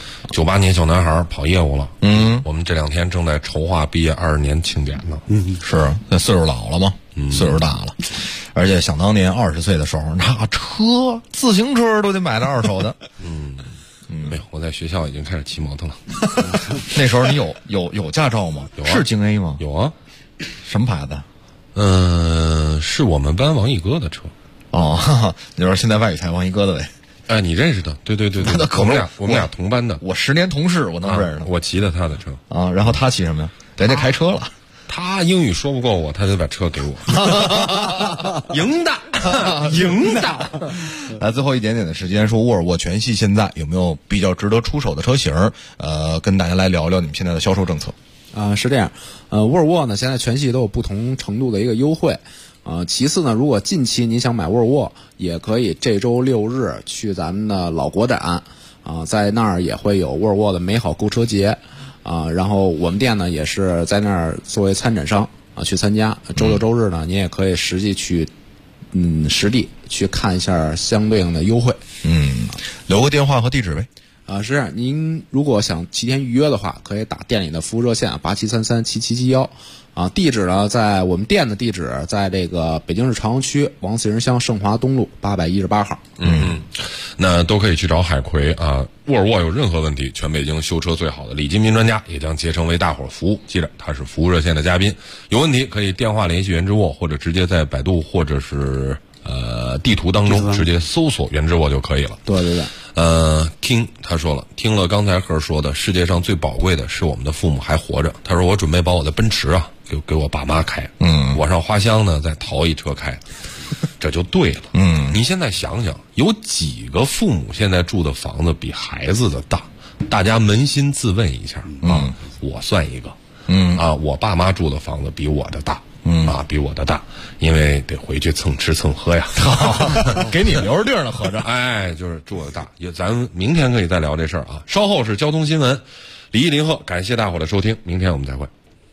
98年小男孩跑业务了，我们这2天正在筹划毕业20年庆典呢。 是，那岁数老了嘛，岁数大了，而且想当年20岁的时候，那车自行车都得买的二手的。 没有，我在学校已经开始骑摩托了。 那时候你有驾照吗？ 有啊， 是京 A 吗？ 有啊。 什么牌子？ 是我们班王一哥的车。 哦，哈哈，你说现在外语台王一哥的呗？ 你认识的？对， 那可不， 我们俩同班的。 我10年同事，我能认识他。 我骑的他的车啊，然后他骑什么呀？人家开车了。 他英语说不过我，他就把车给我。赢的。 来，最后一点点的时间，说沃尔沃全系现在有没有比较值得出手的车型？跟大家来聊聊你们现在的销售政策。 是这样，沃尔沃呢现在全系都有不同程度的一个优惠。其次呢，如果近期你想买沃尔沃，也可以这周6日去咱们的老国展，在那儿也会有沃尔沃的美好购车节，然后我们店呢也是在那儿作为参展商去参加。周6周日呢，你也可以实际去实地去看一下相对应的优惠。 留个电话和地址呗。 是这样，您如果想提前预约的话，可以打店里的服务热线87337771。地址呢，在我们店的地址在这个北京市朝阳区王四人乡盛华东路818号。 那都可以去找海葵啊。沃尔沃有任何问题，全北京修车最好的李金民专家也将竭诚为大伙儿服务。记着，他是服务热线的嘉宾，有问题可以电话联系原之沃，或者直接在百度或者是地图当中直接搜索原之沃就可以了。 对。 King 他说了，听了刚才何说的，世界上最宝贵的是我们的父母还活着。他说我准备把我的奔驰给我爸妈开，我上花乡呢再淘一车开，这就对了。你现在想想，有几个父母现在住的房子比孩子的大？大家扪心自问一下啊，我算一个，我爸妈住的房子比我的大。比我的大，因为得回去蹭吃蹭喝呀。 给你留着地儿呢，合着。 就是住我的大，咱明天可以再聊这事儿啊。稍后是交通新闻，李毅林鹤，感谢大伙的收听，明天我们再会。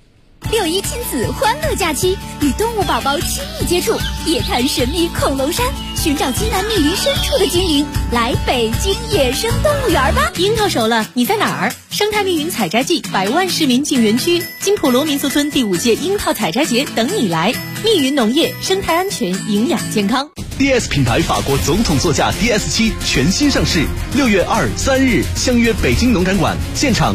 6·1亲子欢乐假期，与动物宝宝亲密接触，夜探神秘恐龙山，寻找津南密林深处的精灵，来北京野生动物园吧！ 樱桃熟了，你在哪儿？生态密云采摘季，100万市民进园区，金普罗民宿村第5届樱桃采摘节等你来。密云农业，生态安全，营养健康。 DS 品牌法国总统座驾 DS7 全新上市，6月2、3日相约北京农展馆，现场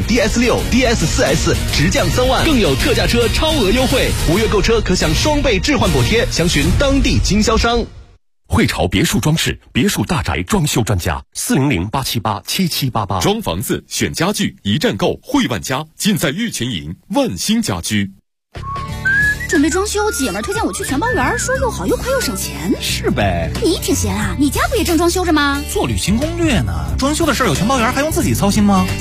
DS6、DS4S 直降3万，更有特价车超额优惠，5月购车可享双倍置换补贴，详询当地经销商。 汇潮别墅装饰，别墅大宅装修专家，400-878-7788。装房子选家具，一站购汇万家，尽在玉泉营万兴家居。 准备装修，姐们儿推荐我去全包园，说又好又快又省钱。 是呗， 你挺闲啊，你家不也正装修着吗？ 做旅行攻略呢，装修的事儿有全包园还用自己操心吗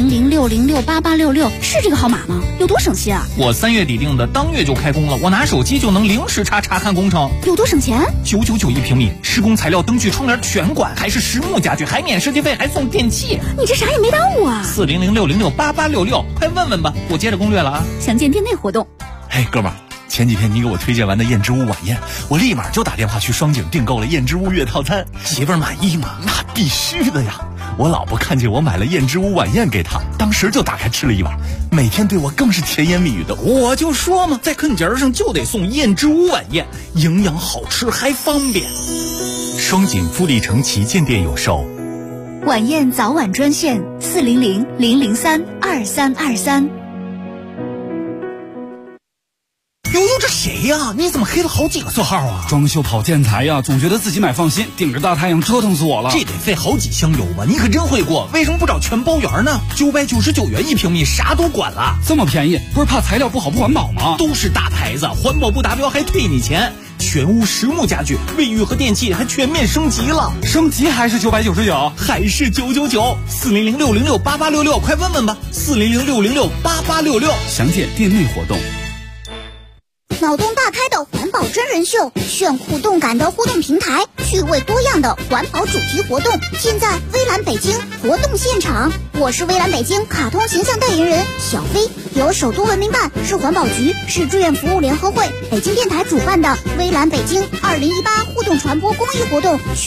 ？400-606-8866是这个号码吗？有多省心啊？ 我3月底定的，当月就开工了，我拿手机就能零时查看工程。 有多省钱 ？999一平米，施工材料、灯具、窗帘全管，还是实木家具，还免设计费，还送电器。 你这啥也没耽误啊 ！400-606-8866，快问问吧，我接着攻略了啊！ 详见店内活动。 嘿，哥们儿。前几天你给我推荐完的燕之屋晚宴，我立马就打电话去双井订购了燕之屋月套餐。媳妇儿满意吗？那必须的呀！我老婆看见我买了燕之屋晚宴给她，当时就打开吃了一碗，每天对我更是甜言蜜语的。我就说嘛，在坑节上就得送燕之屋晚宴，营养好吃还方便。双井富力城旗舰店有售。 晚宴早晚专线400-003-2323。 悠悠，这谁谁呀？你怎么黑了好几个色号啊？ 装修跑建材呀，总觉得自己买放心，顶着大太阳折腾死我了。 这得费好几箱油吧？你可真会过，为什么不找全包圆呢？999元1平米，啥都管了。 这么便宜，不是怕材料不好不环保吗？ 都是大牌子，环保不达标还退你钱。全屋实木家具、卫浴和电器还全面升级了， 升级还是999， 还是999，400-606-8866，快问问吧，400-606-8866， 详见店内活动。 脑洞大开的环保真人秀，炫酷动感的互动平台，趣味多样的环保主题活动，尽在微蓝北京活动现场。我是微蓝北京卡通形象代言人小飞，由首都文明办、市环保局、市志愿服务联合会、北京电台主办的微蓝北京2018互动传播公益活动。